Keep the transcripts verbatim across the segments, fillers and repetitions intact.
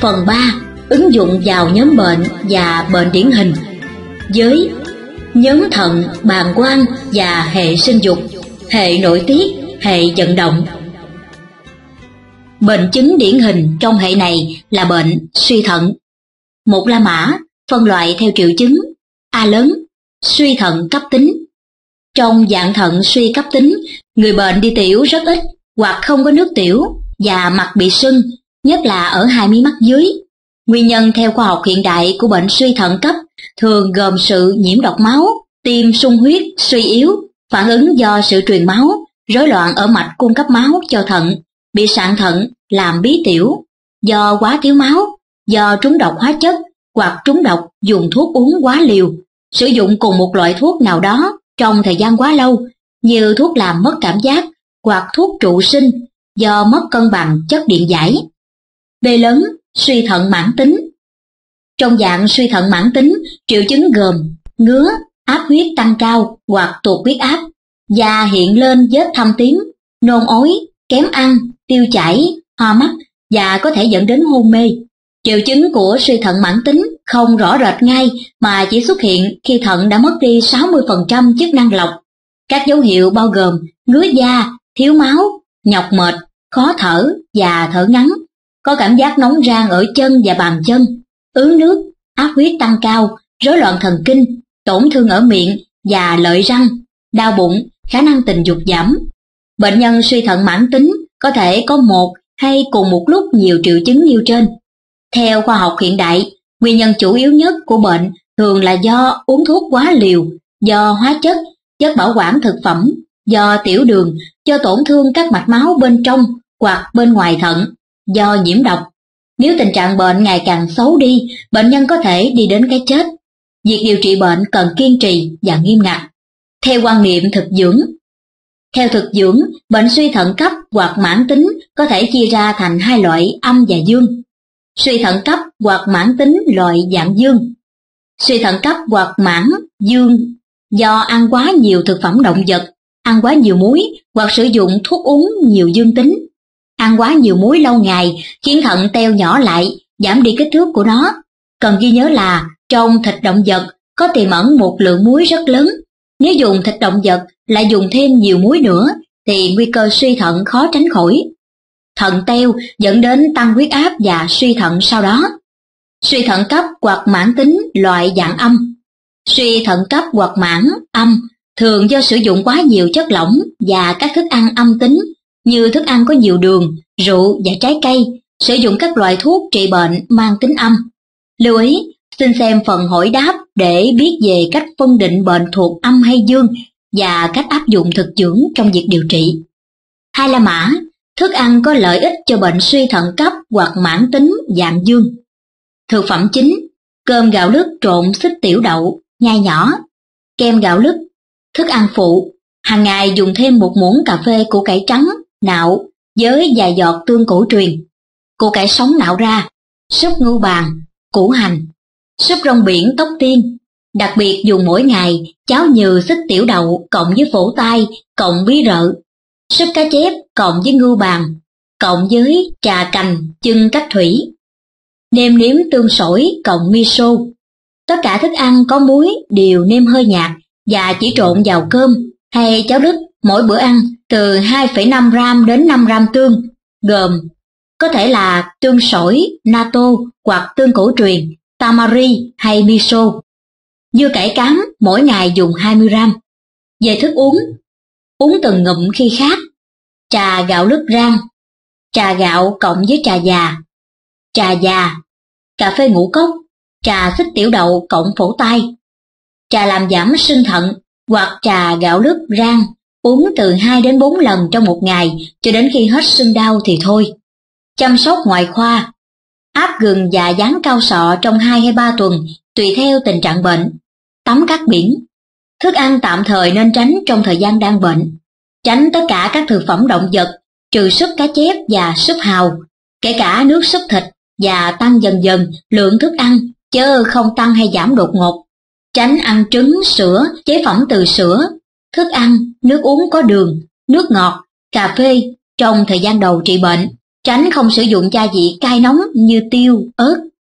Phần ba. Ứng dụng vào nhóm bệnh và bệnh điển hình với nhóm thận, bàng quang và hệ sinh dục, hệ nội tiết, hệ vận động. Bệnh chứng điển hình trong hệ này là bệnh suy thận. Một La Mã phân loại theo triệu chứng: A lớn, suy thận cấp tính. Trong dạng thận suy cấp tính, người bệnh đi tiểu rất ít hoặc không có nước tiểu và mặt bị sưng, nhất là ở hai mí mắt dưới. Nguyên nhân theo khoa học hiện đại của bệnh suy thận cấp thường gồm sự nhiễm độc máu, tim sung huyết, suy yếu, phản ứng do sự truyền máu, rối loạn ở mạch cung cấp máu cho thận, bị sạn thận, làm bí tiểu, do quá thiếu máu, do trúng độc hóa chất hoặc trúng độc dùng thuốc uống quá liều, sử dụng cùng một loại thuốc nào đó trong thời gian quá lâu, như thuốc làm mất cảm giác hoặc thuốc trụ sinh, do mất cân bằng chất điện giải. B lớn, suy thận mãn tính. Trong dạng suy thận mãn tính, triệu chứng gồm ngứa, áp huyết tăng cao hoặc tụt huyết áp, da hiện lên vết thâm tím, nôn ói, kém ăn, tiêu chảy, hoa mắt và có thể dẫn đến hôn mê. Triệu chứng của suy thận mãn tính không rõ rệt ngay mà chỉ xuất hiện khi thận đã mất đi sáu mươi phần trăm chức năng lọc. Các dấu hiệu bao gồm ngứa da, thiếu máu, nhọc mệt, khó thở và thở ngắn, có cảm giác nóng rang ở chân và bàn chân, ứ nước, áp huyết tăng cao, rối loạn thần kinh, tổn thương ở miệng và lợi răng, đau bụng, khả năng tình dục giảm. Bệnh nhân suy thận mãn tính có thể có một hay cùng một lúc nhiều triệu chứng nêu trên. Theo khoa học hiện đại, nguyên nhân chủ yếu nhất của bệnh thường là do uống thuốc quá liều, do hóa chất, chất bảo quản thực phẩm, do tiểu đường, do tổn thương các mạch máu bên trong hoặc bên ngoài thận, do nhiễm độc. Nếu tình trạng bệnh ngày càng xấu đi, bệnh nhân có thể đi đến cái chết. Việc điều trị bệnh cần kiên trì và nghiêm ngặt. Theo quan niệm thực dưỡng, Theo thực dưỡng, bệnh suy thận cấp hoặc mãn tính có thể chia ra thành hai loại âm và dương. Suy thận cấp hoặc mãn tính loại dạng dương. Suy thận cấp hoặc mãn dương do ăn quá nhiều thực phẩm động vật, ăn quá nhiều muối hoặc sử dụng thuốc uống nhiều dương tính. Ăn quá nhiều muối lâu ngày khiến thận teo nhỏ lại, giảm đi kích thước của nó. Cần ghi nhớ là trong thịt động vật có tiềm ẩn một lượng muối rất lớn. Nếu dùng thịt động vật lại dùng thêm nhiều muối nữa thì nguy cơ suy thận khó tránh khỏi. Thận teo dẫn đến tăng huyết áp và suy thận sau đó. Suy thận cấp hoặc mãn tính loại dạng âm. Suy thận cấp hoặc mãn âm thường do sử dụng quá nhiều chất lỏng và các thức ăn âm tính như thức ăn có nhiều đường, rượu và trái cây, sử dụng các loại thuốc trị bệnh mang tính âm. Lưu ý, xin xem phần hỏi đáp để biết về cách phân định bệnh thuộc âm hay dương và cách áp dụng thực dưỡng trong việc điều trị. Hai La Mã, thức ăn có lợi ích cho bệnh suy thận cấp hoặc mãn tính dạng dương. Thực phẩm chính: cơm gạo lứt trộn xích tiểu đậu, nhai nhỏ, kem gạo lứt. Thức ăn phụ: hàng ngày dùng thêm một muỗng cà phê củ cải trắng nạo với vài giọt tương cổ truyền, củ cải sống nạo ra, súp ngưu bàng, củ hành, súp rong biển tóc tiên. Đặc biệt dùng mỗi ngày cháo nhừ xích tiểu đậu cộng với phổ tai cộng bí rợ, súp cá chép cộng với ngưu bàng cộng với trà cành chưng cách thủy, nêm nếm tương sổi cộng miso. Tất cả thức ăn có muối đều nêm hơi nhạt và chỉ trộn vào cơm hay cháo lứt. Mỗi bữa ăn từ hai phẩy năm gam đến năm gam tương, gồm có thể là tương sổi, natto hoặc tương cổ truyền, tamari hay miso. Dưa cải cám mỗi ngày dùng hai mươi gam. Về thức uống: uống từng ngụm khi khát, trà gạo lứt rang, trà gạo cộng với trà già, trà già, cà phê ngũ cốc, trà xích tiểu đậu cộng phổ tai, trà làm giảm sưng thận hoặc trà gạo lứt rang, uống từ hai đến bốn lần trong một ngày cho đến khi hết sưng đau thì thôi. Chăm sóc ngoại khoa: áp gừng và dán cao sọ trong hai hay ba tuần tùy theo tình trạng bệnh. Tắm cát biển: thức ăn tạm thời nên tránh trong thời gian đang bệnh. Tránh tất cả các thực phẩm động vật trừ súp cá chép và súp hào, kể cả nước súp thịt, và tăng dần dần lượng thức ăn chớ không tăng hay giảm đột ngột. Tránh ăn trứng, sữa, chế phẩm từ sữa, thức ăn, nước uống có đường, nước ngọt, cà phê trong thời gian đầu trị bệnh. tránh không sử dụng gia vị cay nóng như tiêu, ớt.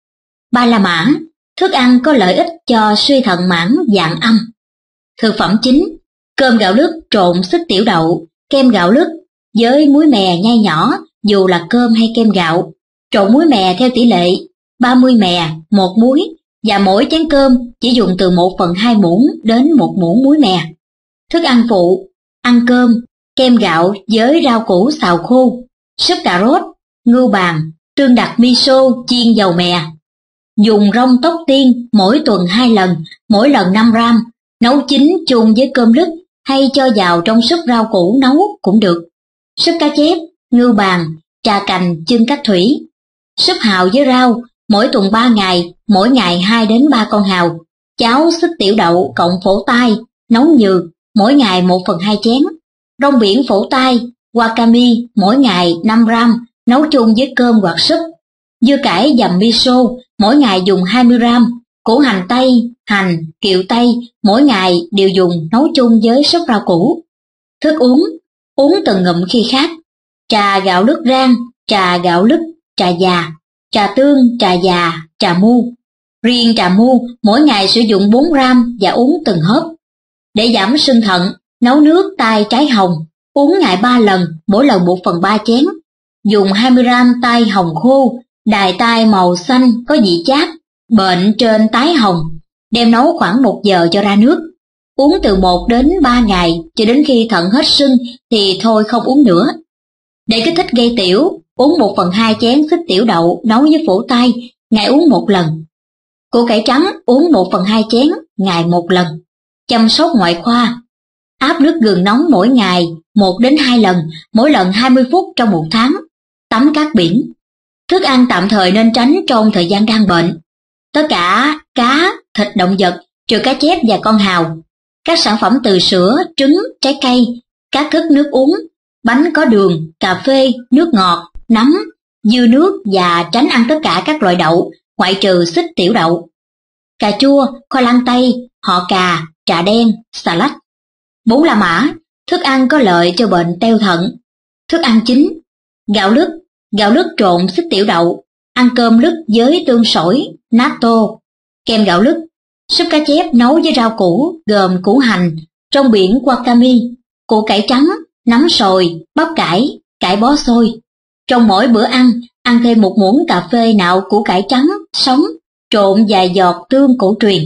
Ba la mã, thức ăn có lợi ích cho suy thận mãn dạng âm. Thực phẩm chính: cơm gạo lứt trộn xức tiểu đậu, kem gạo lứt với muối mè nhai nhỏ dù là cơm hay kem gạo, trộn muối mè theo tỷ lệ ba mươi mè, một muối, và mỗi chén cơm chỉ dùng từ một phần hai muỗng đến một muỗng muối mè. Thức ăn phụ: ăn cơm, kem gạo với rau củ xào khô, súp cà rốt, ngưu bàng, tương đặc miso chiên dầu mè. Dùng rong tóc tiên mỗi tuần hai lần, mỗi lần năm gram, nấu chín chung với cơm lứt hay cho vào trong súp rau củ nấu cũng được. Súp cá chép, ngưu bàng, trà cành chưng cắt thủy. Súp hào với rau, mỗi tuần ba ngày, mỗi ngày hai đến ba con hào. Cháo xức tiểu đậu cộng phổ tai, nấu nhừ, mỗi ngày một phần hai chén. Rong biển phổ tai, wakame, mỗi ngày năm gram, nấu chung với cơm hoặc súp. Dưa cải dầm miso, mỗi ngày dùng hai mươi gram. Củ hành tây, hành, kiệu tây, mỗi ngày đều dùng nấu chung với súp rau củ. Thức uống: uống từng ngụm khi khát. Trà gạo lứt rang, trà gạo lứt, trà già, trà tương, trà già, trà mu. Riêng trà mu, mỗi ngày sử dụng bốn gram và uống từng hớp. Để giảm sưng thận, nấu nước tai trái hồng, uống ngày ba lần, mỗi lần một phần ba chén. Dùng hai mươi gram tai hồng khô, đài tai màu xanh có vị chát, bệnh trên tái hồng, đem nấu khoảng một giờ cho ra nước. Uống từ một đến ba ngày, cho đến khi thận hết sưng thì thôi không uống nữa. Để kích thích gây tiểu, uống một phần hai chén xức tiểu đậu nấu với phổ tai, ngày uống một lần. Củ cải trắng uống một phần hai chén, ngày một lần. Chăm sóc ngoại khoa: áp nước gừng nóng mỗi ngày, một đến hai lần, mỗi lần hai mươi phút trong một tháng. Tắm cát biển. Thức ăn tạm thời nên tránh trong thời gian đang bệnh: tất cả cá, thịt động vật, trừ cá chép và con hào. Các sản phẩm từ sữa, trứng, trái cây, các thức nước uống, bánh có đường, cà phê, nước ngọt, nấm, dưa nước, và tránh ăn tất cả các loại đậu, ngoại trừ xức tiểu đậu. Cà chua, khoai lang tây, họ cà, trà đen, xà lách. Bốn la mã, thức ăn có lợi cho bệnh teo thận. Thức ăn chính: gạo lứt, gạo lứt trộn xức tiểu đậu, ăn cơm lứt với tương sỏi, natto, kem gạo lứt, súp cá chép nấu với rau củ gồm củ hành, rong biển wakame, củ cải trắng, nấm sồi, bắp cải, cải bó xôi. Trong mỗi bữa ăn, ăn thêm một muỗng cà phê nạo củ cải trắng, sống, trộn vài giọt tương cổ truyền.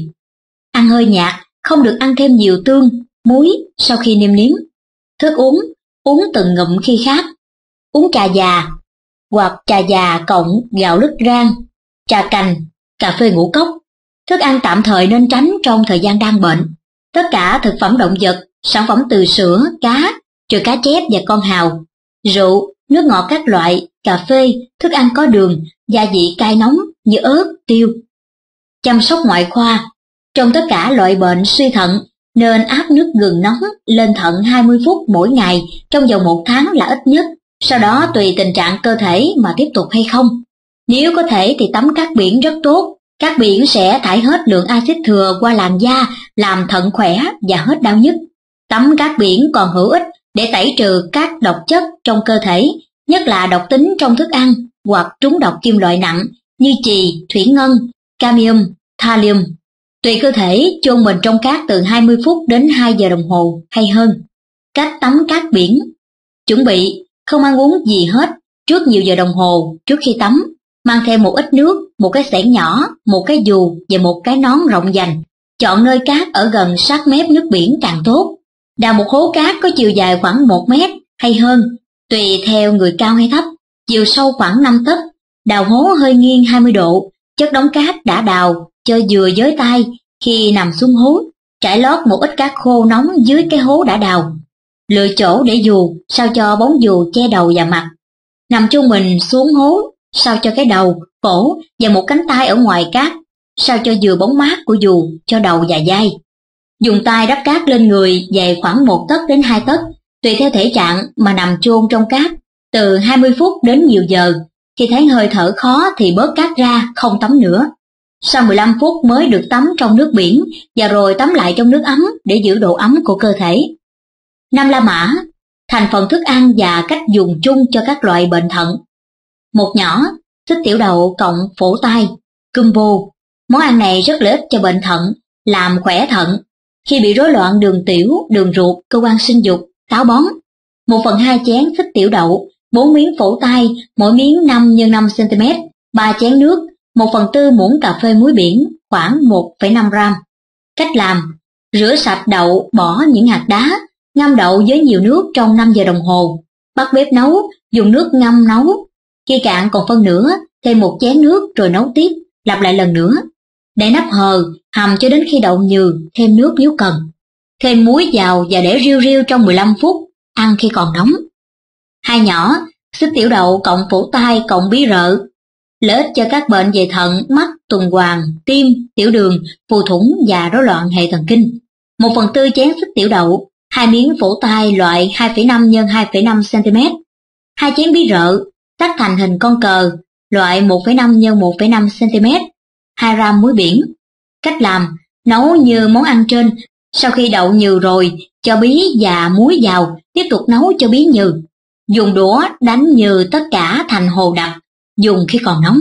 Ăn hơi nhạt, không được ăn thêm nhiều tương, muối sau khi nêm nếm. Thức uống: uống từng ngụm khi khát. Uống trà già hoặc trà già cộng gạo lứt rang, trà cành, cà phê ngũ cốc. Thức ăn tạm thời nên tránh trong thời gian đang bệnh: tất cả thực phẩm động vật, sản phẩm từ sữa, cá, trừ cá chép và con hào, rượu, nước ngọt các loại, cà phê, thức ăn có đường, gia vị cay nóng như ớt, tiêu. Chăm sóc ngoại khoa: trong tất cả loại bệnh suy thận nên áp nước gừng nóng lên thận hai mươi phút mỗi ngày trong vòng một tháng là ít nhất, sau đó tùy tình trạng cơ thể mà tiếp tục hay không. Nếu có thể thì tắm cát biển rất tốt. Cát biển sẽ thải hết lượng axit thừa qua làn da, làm thận khỏe và hết đau nhức. Tắm cát biển còn hữu ích để tẩy trừ các độc chất trong cơ thể, nhất là độc tính trong thức ăn hoặc trúng độc kim loại nặng như chì, thủy ngân, cadmium, thallium. Tùy cơ thể, chôn mình trong cát từ hai mươi phút đến hai giờ đồng hồ hay hơn. Cách tắm cát biển: chuẩn bị không ăn uống gì hết trước nhiều giờ đồng hồ trước khi tắm. Mang theo một ít nước, một cái xẻng nhỏ, một cái dù và một cái nón rộng vành. Chọn nơi cát ở gần sát mép nước biển càng tốt. Đào một hố cát có chiều dài khoảng một mét hay hơn, tùy theo người cao hay thấp, chiều sâu khoảng năm tấc. Đào hố hơi nghiêng hai mươi độ, chất đống cát đã đào cho vừa với tay. Khi nằm xuống hố, trải lót một ít cát khô nóng dưới cái hố đã đào. Lựa chỗ để dù sao cho bóng dù che đầu và mặt. Nằm chung mình xuống hố, sao cho cái đầu, cổ và một cánh tay ở ngoài cát, sao cho vừa bóng mát của dù cho đầu và vai. Dùng tay đắp cát lên người dày khoảng một tấc đến hai tấc, tùy theo thể trạng mà nằm chôn trong cát, từ hai mươi phút đến nhiều giờ. Khi thấy hơi thở khó thì bớt cát ra, không tắm nữa. Sau mười lăm phút mới được tắm trong nước biển và rồi tắm lại trong nước ấm để giữ độ ấm của cơ thể. Năm la mã: thành phần thức ăn và cách dùng chung cho các loại bệnh thận. một nhỏ, xích tiểu đậu cộng phổ tai, combo. Món ăn này rất lợi ích cho bệnh thận, làm khỏe thận. Khi bị rối loạn đường tiểu, đường ruột, cơ quan sinh dục, táo bón. Một phần hai chén xích tiểu đậu, bốn miếng phổ tai, mỗi miếng năm nhân năm xăng-ti-mét, ba chén nước, một phần tư muỗng cà phê muối biển, khoảng một phẩy năm gram. Cách làm: rửa sạch đậu, bỏ những hạt đá, ngâm đậu với nhiều nước trong năm giờ đồng hồ. Bắt bếp nấu, dùng nước ngâm nấu. Khi cạn còn phân nửa, thêm một chén nước rồi nấu tiếp, lặp lại lần nữa. Để nắp hờ, hầm cho đến khi đậu nhừ, thêm nước nếu cần. Thêm muối vào và để riu riu trong mười lăm phút, ăn khi còn nóng. Hai nhỏ, xích tiểu đậu cộng phổ tai cộng bí rợ. Lợi ích cho các bệnh về thận, mắt, tuần hoàn, tim, tiểu đường, phù thủng và rối loạn hệ thần kinh. Một phần tư chén xích tiểu đậu, hai miếng phổ tai loại hai phẩy năm nhân hai phẩy năm xăng-ti-mét, hai chén bí rợ cắt thành hình con cờ loại một phẩy năm nhân một phẩy năm xăng-ti-mét, hai gram muối biển. Cách làm: nấu như món ăn trên, sau khi đậu nhừ rồi, cho bí và muối vào, tiếp tục nấu cho bí nhừ. Dùng đũa đánh nhừ tất cả thành hồ đặc, dùng khi còn nóng.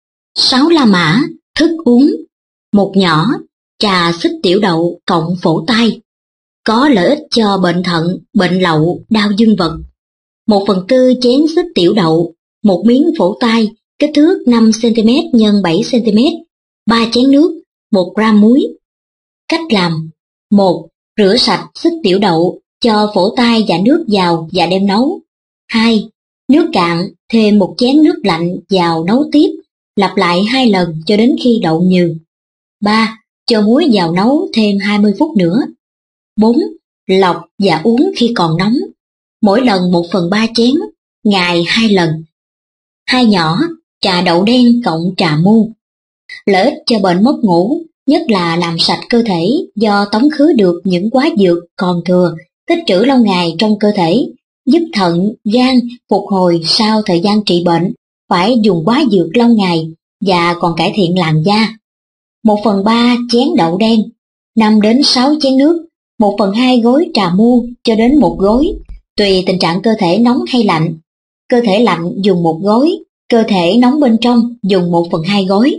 Sáu la mã, thức uống. Một nhỏ, trà xích tiểu đậu cộng phổ tai. Có lợi ích cho bệnh thận, bệnh lậu, đau dương vật. Một phần tư chén xích tiểu đậu, một miếng phổ tai, kích thước năm xăng-ti-mét nhân bảy xăng-ti-mét, ba chén nước, một gram muối. Cách làm: một. Rửa sạch xích tiểu đậu, cho phổ tai và nước vào và đem nấu. hai. Nước cạn, thêm một chén nước lạnh vào nấu tiếp, lặp lại hai lần cho đến khi đậu nhừ. ba. Cho muối vào nấu thêm hai mươi phút nữa. bốn. Lọc và uống khi còn nóng. Mỗi lần một phần ba chén, ngày hai lần. Hai nhỏ, trà đậu đen cộng trà mu. Lợi ích cho bệnh mất ngủ, nhất là làm sạch cơ thể do tống khứ được những quá dược còn thừa, tích trữ lâu ngày trong cơ thể, giúp thận, gan phục hồi sau thời gian trị bệnh, phải dùng quá dược lâu ngày và còn cải thiện làn da. Một phần ba chén đậu đen, năm đến sáu chén nước, một phần hai gối trà mu cho đến một gối, tùy tình trạng cơ thể nóng hay lạnh. Cơ thể lạnh dùng một gối, cơ thể nóng bên trong dùng một phần hai gối.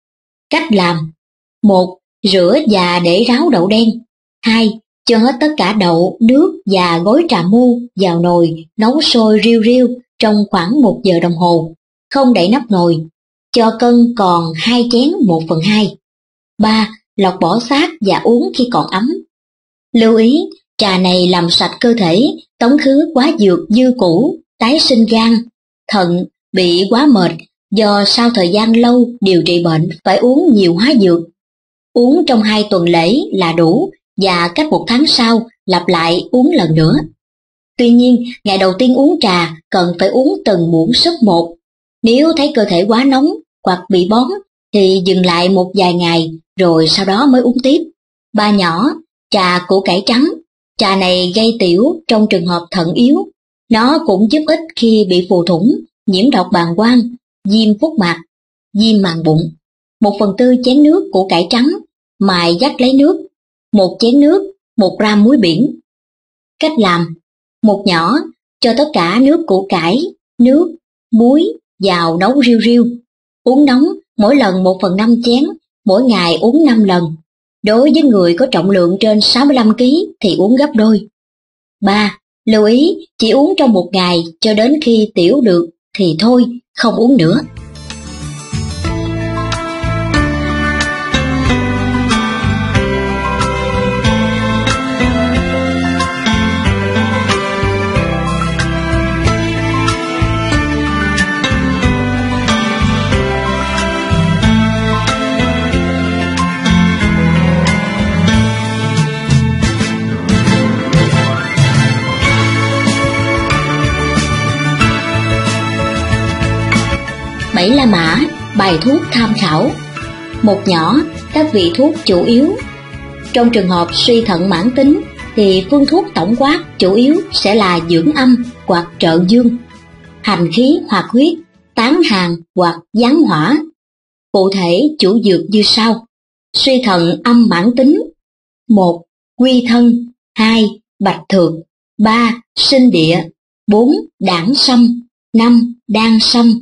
Cách làm: một. Rửa và để ráo đậu đen. hai. Cho hết tất cả đậu, nước và gối trà mu vào nồi nấu sôi riu riu trong khoảng một giờ đồng hồ, không đậy nắp nồi, cho cân còn hai chén một phần hai. ba. Lọc bỏ xác và uống khi còn ấm. Lưu ý, trà này làm sạch cơ thể, tống khứ quá dược dư cũ, tái sinh gan, thận bị quá mệt do sau thời gian lâu điều trị bệnh phải uống nhiều hóa dược. Uống trong hai tuần lễ là đủ và cách một tháng sau lặp lại uống lần nữa. Tuy nhiên, ngày đầu tiên uống trà cần phải uống từng muỗng súp một. Nếu thấy cơ thể quá nóng hoặc bị bón thì dừng lại một vài ngày rồi sau đó mới uống tiếp. Ba nhỏ, trà củ cải trắng. Trà này gây tiểu trong trường hợp thận yếu. Nó cũng giúp ích khi bị phù thủng, nhiễm độc bàng quang, viêm phúc mạc, viêm màng bụng. Một phần tư chén nước củ cải trắng, mài vắt lấy nước, một chén nước, một gram muối biển. Cách làm: một nhỏ, cho tất cả nước củ cải, nước, muối vào nấu riu riu. Uống nóng, mỗi lần một phần năm chén, mỗi ngày uống năm lần. Đối với người có trọng lượng trên sáu mươi lăm ki lô gam thì uống gấp đôi. ba. Lưu ý, chỉ uống trong một ngày cho đến khi tiểu được thì thôi, không uống nữa. Bảy la mã, bài thuốc tham khảo. Một nhỏ, các vị thuốc chủ yếu. Trong trường hợp suy thận mãn tính thì phương thuốc tổng quát chủ yếu sẽ là dưỡng âm hoặc trợ dương, hành khí hoạt huyết, tán hàn hoặc giáng hỏa. Cụ thể chủ dược như sau: suy thận âm mãn tính: một. Quy thân, hai. Bạch thược, ba. Sinh địa, bốn. Đảng sâm, năm. Đan sâm,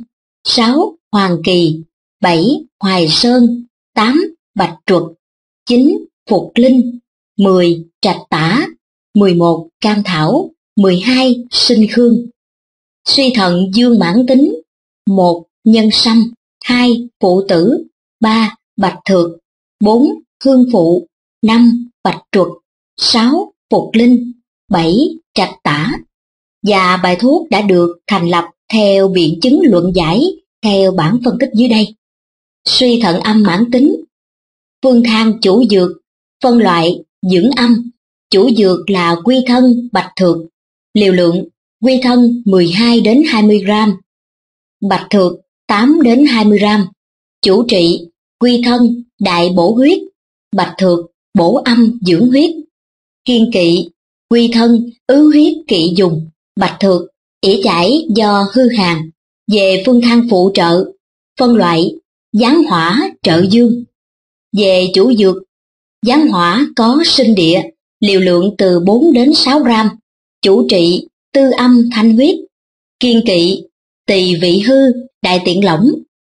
sáu. Hoàng kỳ. bảy. Hoài sơn. tám. Bạch truật. chín. Phục linh. mười. Trạch tả. mười một. Cam thảo. mười hai. Sinh khương. Suy thận dương mãn tính. một. Nhân sâm. hai. Phụ tử. ba. Bạch thược. bốn. Hương phụ. năm. Bạch truật. sáu. Phục linh. bảy. Trạch tả. Và bài thuốc đã được thành lập theo biện chứng luận giải theo bản phân tích dưới đây. Suy thận âm mãn tính. Phương thang chủ dược, phân loại dưỡng âm. Chủ dược là quy thân, bạch thược. Liều lượng quy thân mười hai đến hai mươi gram, bạch thược tám đến hai mươi gram. Chủ trị quy thân, đại bổ huyết. Bạch thược bổ âm dưỡng huyết. Kiêng kỵ quy thân, ứ huyết kỵ dùng. Bạch thược ỉa chải do hư hàn. Về phương thang phụ trợ, phân loại gián hỏa, trợ dương. Về chủ dược, gián hỏa có sinh địa, liều lượng từ bốn đến sáu gram. Chủ trị tư âm thanh huyết. Kiêng kỵ tỳ vị hư, đại tiện lỏng.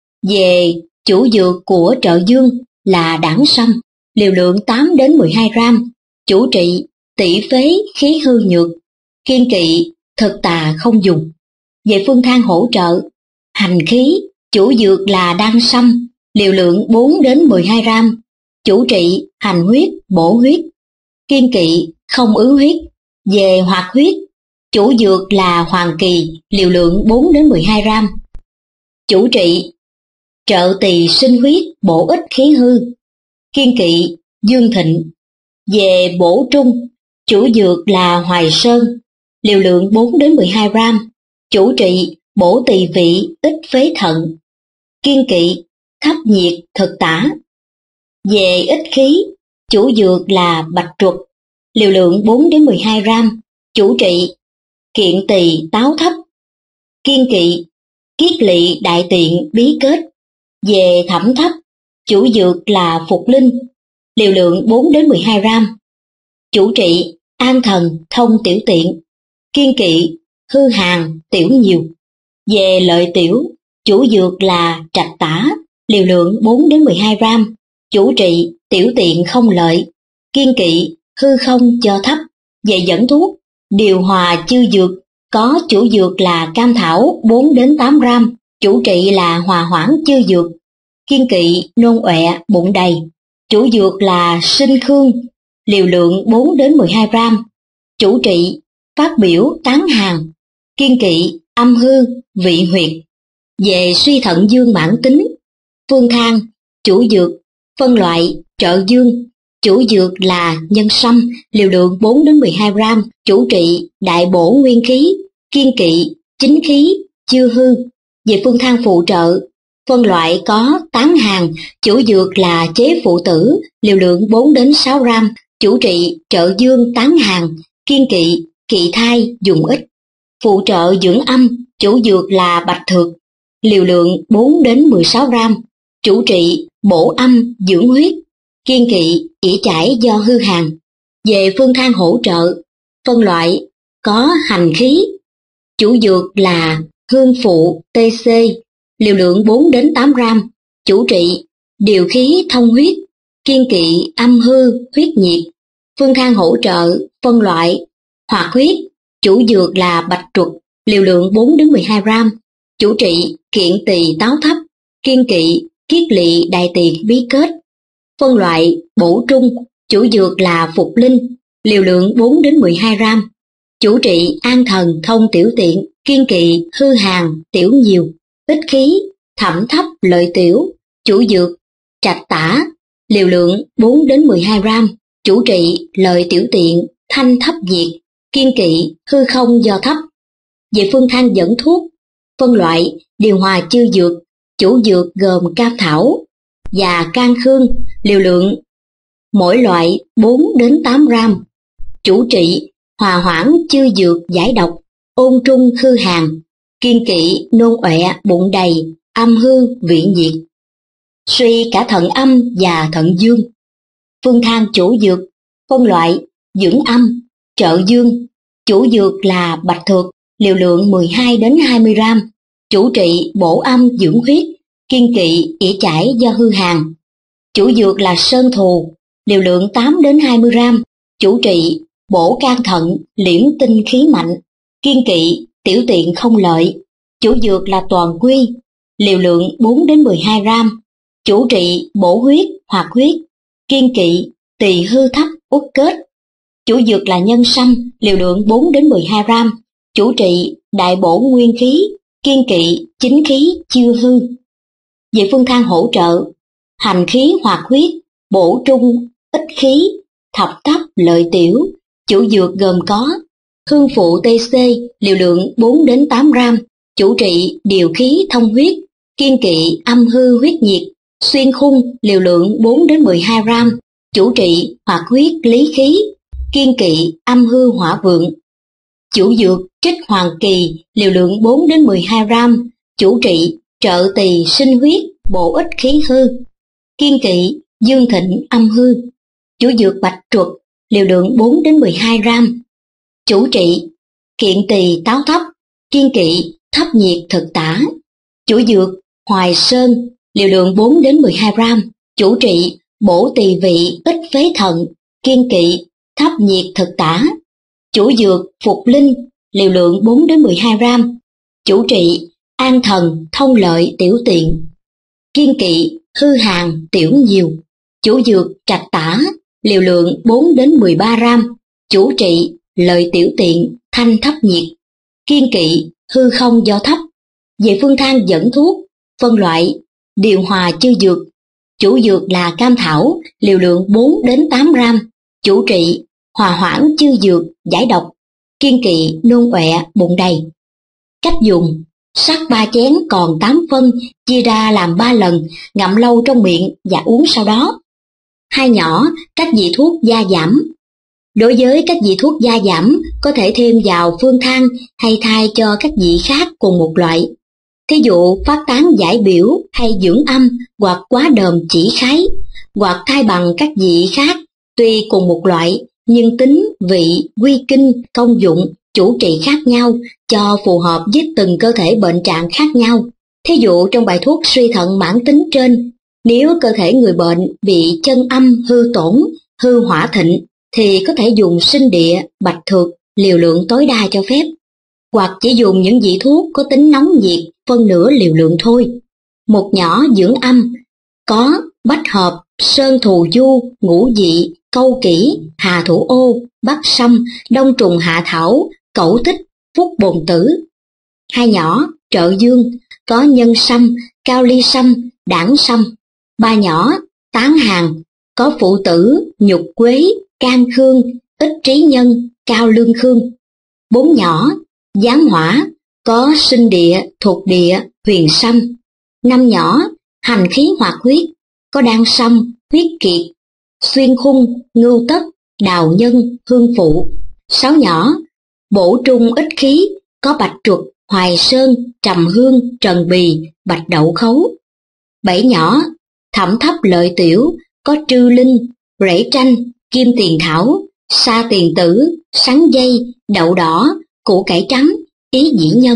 Về chủ dược của trợ dương là đảng sâm, liều lượng tám đến mười hai gram. Chủ trị tỵ phế, khí hư nhược. Kiêng kỵ thực tà không dùng. Về phương thang hỗ trợ, hành khí, chủ dược là đan sâm, liều lượng bốn đến mười hai gram. Chủ trị hành huyết, bổ huyết. Kiêng kỵ không ứ huyết. Về hoạt huyết, chủ dược là hoàng kỳ, liều lượng bốn đến mười hai gram. Chủ trị trợ tỳ sinh huyết, bổ ích khí hư. Kiêng kỵ dương thịnh. Về bổ trung, chủ dược là hoài sơn, liều lượng bốn đến mười hai gram. Chủ trị bổ tỳ vị, ích phế thận. Kiêng kỵ thấp nhiệt, thực tả. Về ích khí, chủ dược là bạch truật, liều lượng bốn đến mười hai gram. Chủ trị kiện tỳ, táo thấp. Kiêng kỵ kiết lỵ, đại tiện, bí kết. Về thẩm thấp, chủ dược là phục linh, liều lượng bốn đến mười hai gram. Chủ trị an thần, thông tiểu tiện. Kiêng kỵ hư hàn, tiểu nhiều. Về lợi tiểu, chủ dược là trạch tả, liều lượng bốn đến mười hai gram. Chủ trị tiểu tiện không lợi. Kiêng kỵ hư không cho thấp. Về dẫn thuốc, điều hòa chư dược, có chủ dược là cam thảo bốn đến tám gram. Chủ trị là hòa hoãn chư dược. Kiêng kỵ nôn ọe, bụng đầy. Chủ dược là sinh khương, liều lượng bốn đến mười hai gram. Chủ trị phát biểu tán hàn. Kiêng kỵ âm hư, vị huyệt. Về suy thận dương mãn tính, phương thang chủ dược, phân loại trợ dương. Chủ dược là nhân sâm, liều lượng bốn đến mười hai gram. Chủ trị đại bổ nguyên khí. Kiêng kỵ chính khí, chưa hư. Về phương thang phụ trợ, phân loại có tán hàn. Chủ dược là chế phụ tử, liều lượng bốn đến sáu gram. Chủ trị trợ dương, tán hàn. Kiêng kỵ kỵ thai, dùng ít. Phụ trợ dưỡng âm, chủ dược là bạch thược, liều lượng bốn đến mười sáu gram. Chủ trị bổ âm, dưỡng huyết. Kiêng kỵ ỉa chải do hư hàn. Về phương thang hỗ trợ, phân loại có hành khí. Chủ dược là hương phụ, tê xê, liều lượng bốn đến tám gram. Chủ trị điều khí thông huyết. Kiêng kỵ âm hư, huyết nhiệt. Phương thang hỗ trợ, phân loại hoạt huyết. Chủ dược là bạch truật, liều lượng bốn đến mười hai gram. Chủ trị kiện tỳ, táo thấp. Kiêng kỵ kiết lỵ, đại tiện, bí kết. Phân loại bổ trung, chủ dược là phục linh, liều lượng bốn đến mười hai gram. Chủ trị an thần, thông tiểu tiện. Kiêng kỵ hư hàn, tiểu nhiều, ích khí, thẩm thấp, lợi tiểu. Chủ dược trạch tả, liều lượng bốn đến mười hai gram. Chủ trị lợi tiểu tiện, thanh thấp nhiệt. Kiêng kỵ hư không do thấp. Về phương thang dẫn thuốc, phân loại điều hòa chư dược. Chủ dược gồm cam thảo và can khương, liều lượng mỗi loại bốn đến tám gram. Chủ trị hòa hoãn chư dược, giải độc, ôn trung hư hàn. Kiêng kỵ nôn ọe, bụng đầy, âm hư, vị nhiệt. Suy cả thận âm và thận dương. Phương thang chủ dược, phân loại dưỡng âm, trợ dương. Chủ dược là bạch thược, liều lượng mười hai đến hai mươi gram. chủ trị bổ âm dưỡng huyết, kiêng kỵ ỉa chải do hư hàn. Chủ dược là sơn thù, liều lượng tám đến hai mươi gam, chủ trị bổ can thận, liễm tinh khí mạnh, kiêng kỵ tiểu tiện không lợi. Chủ dược là toàn quy, liều lượng bốn đến mười hai gam, chủ trị bổ huyết, hoạt huyết, kiêng kỵ tỳ hư thấp, uất kết. Chủ dược là nhân sâm, liều lượng bốn đến mười hai gam, chủ trị đại bổ nguyên khí, kiêng kỵ chính khí chưa hư. Về phương thang hỗ trợ, hành khí hoạt huyết, bổ trung ích khí, thập thấp lợi tiểu. Chủ dược gồm có hương phụ tê xê, liều lượng bốn đến tám gam, chủ trị điều khí thông huyết, kiêng kỵ âm hư huyết nhiệt. Xuyên khung, liều lượng bốn đến mười hai gam, chủ trị hoạt huyết lý khí, kiêng kỵ âm hư hỏa vượng. Chủ dược trích hoàng kỳ, liều lượng bốn đến mười hai gam, chủ trị trợ tỳ sinh huyết, bổ ích khí hư, kiêng kỵ dương thịnh âm hư. Chủ dược bạch truật, liều lượng bốn đến mười hai gam, chủ trị kiện tỳ táo thấp, kiêng kỵ thấp nhiệt thực tả. Chủ dược hoài sơn, liều lượng bốn đến mười hai gam, chủ trị bổ tỳ vị ích phế thận, kiêng kỵ thấp nhiệt thực tả. Chủ dược phục linh, liều lượng bốn đến mười hai gam, chủ trị an thần thông lợi tiểu tiện, kiêng kỵ hư hàn tiểu nhiều. Chủ dược trạch tả, liều lượng bốn đến mười ba gam, chủ trị lợi tiểu tiện thanh thấp nhiệt, kiêng kỵ hư không do thấp. Về phương thang dẫn thuốc, phân loại điều hòa chư dược. Chủ dược là cam thảo, liều lượng bốn đến tám gam, chủ trị hòa hoãn chư dược, giải độc, kiêng kỵ nôn ọe bụng đầy. Cách dùng: sắc ba chén còn tám phân, chia ra làm ba lần, ngậm lâu trong miệng và uống sau đó. Hai nhỏ các vị thuốc gia giảm. Đối với các vị thuốc gia giảm, có thể thêm vào phương thang hay thay cho các vị khác cùng một loại. Thí dụ phát tán giải biểu hay dưỡng âm, hoặc quá đờm chỉ khái, hoặc thay bằng các vị khác, tuy cùng một loại, nhưng tính, vị, quy kinh, công dụng, chủ trị khác nhau, cho phù hợp với từng cơ thể bệnh trạng khác nhau. Thí dụ trong bài thuốc suy thận mãn tính trên, nếu cơ thể người bệnh bị chân âm hư tổn, hư hỏa thịnh, thì có thể dùng sinh địa, bạch thược, liều lượng tối đa cho phép. Hoặc chỉ dùng những vị thuốc có tính nóng nhiệt, phân nửa liều lượng thôi. Một nhỏ dưỡng âm, có bách hợp, sơn thù du, ngũ vị, câu kỷ, hà thủ ô, bắc sâm, đông trùng hạ thảo, cẩu tích, phúc bồn tử. Hai nhỏ trợ dương, có nhân sâm, cao ly sâm, đảng sâm. Ba nhỏ tán hàn, có phụ tử, nhục quế, can khương, ích trí nhân, cao lương khương. Bốn nhỏ giáng hỏa, có sinh địa, thuộc địa, huyền sâm. Năm nhỏ hành khí hoạt huyết, có đan sâm, huyết kiệt, xuyên khung, ngưu tất, đào nhân, hương phụ. Sáu nhỏ bổ trung ích khí, có bạch truật, hoài sơn, trầm hương, trần bì, bạch đậu khấu. Bảy nhỏ thẩm thấp lợi tiểu, có trư linh, rễ tranh, kim tiền thảo, sa tiền tử, sắn dây, đậu đỏ, củ cải trắng, ý dĩ nhân.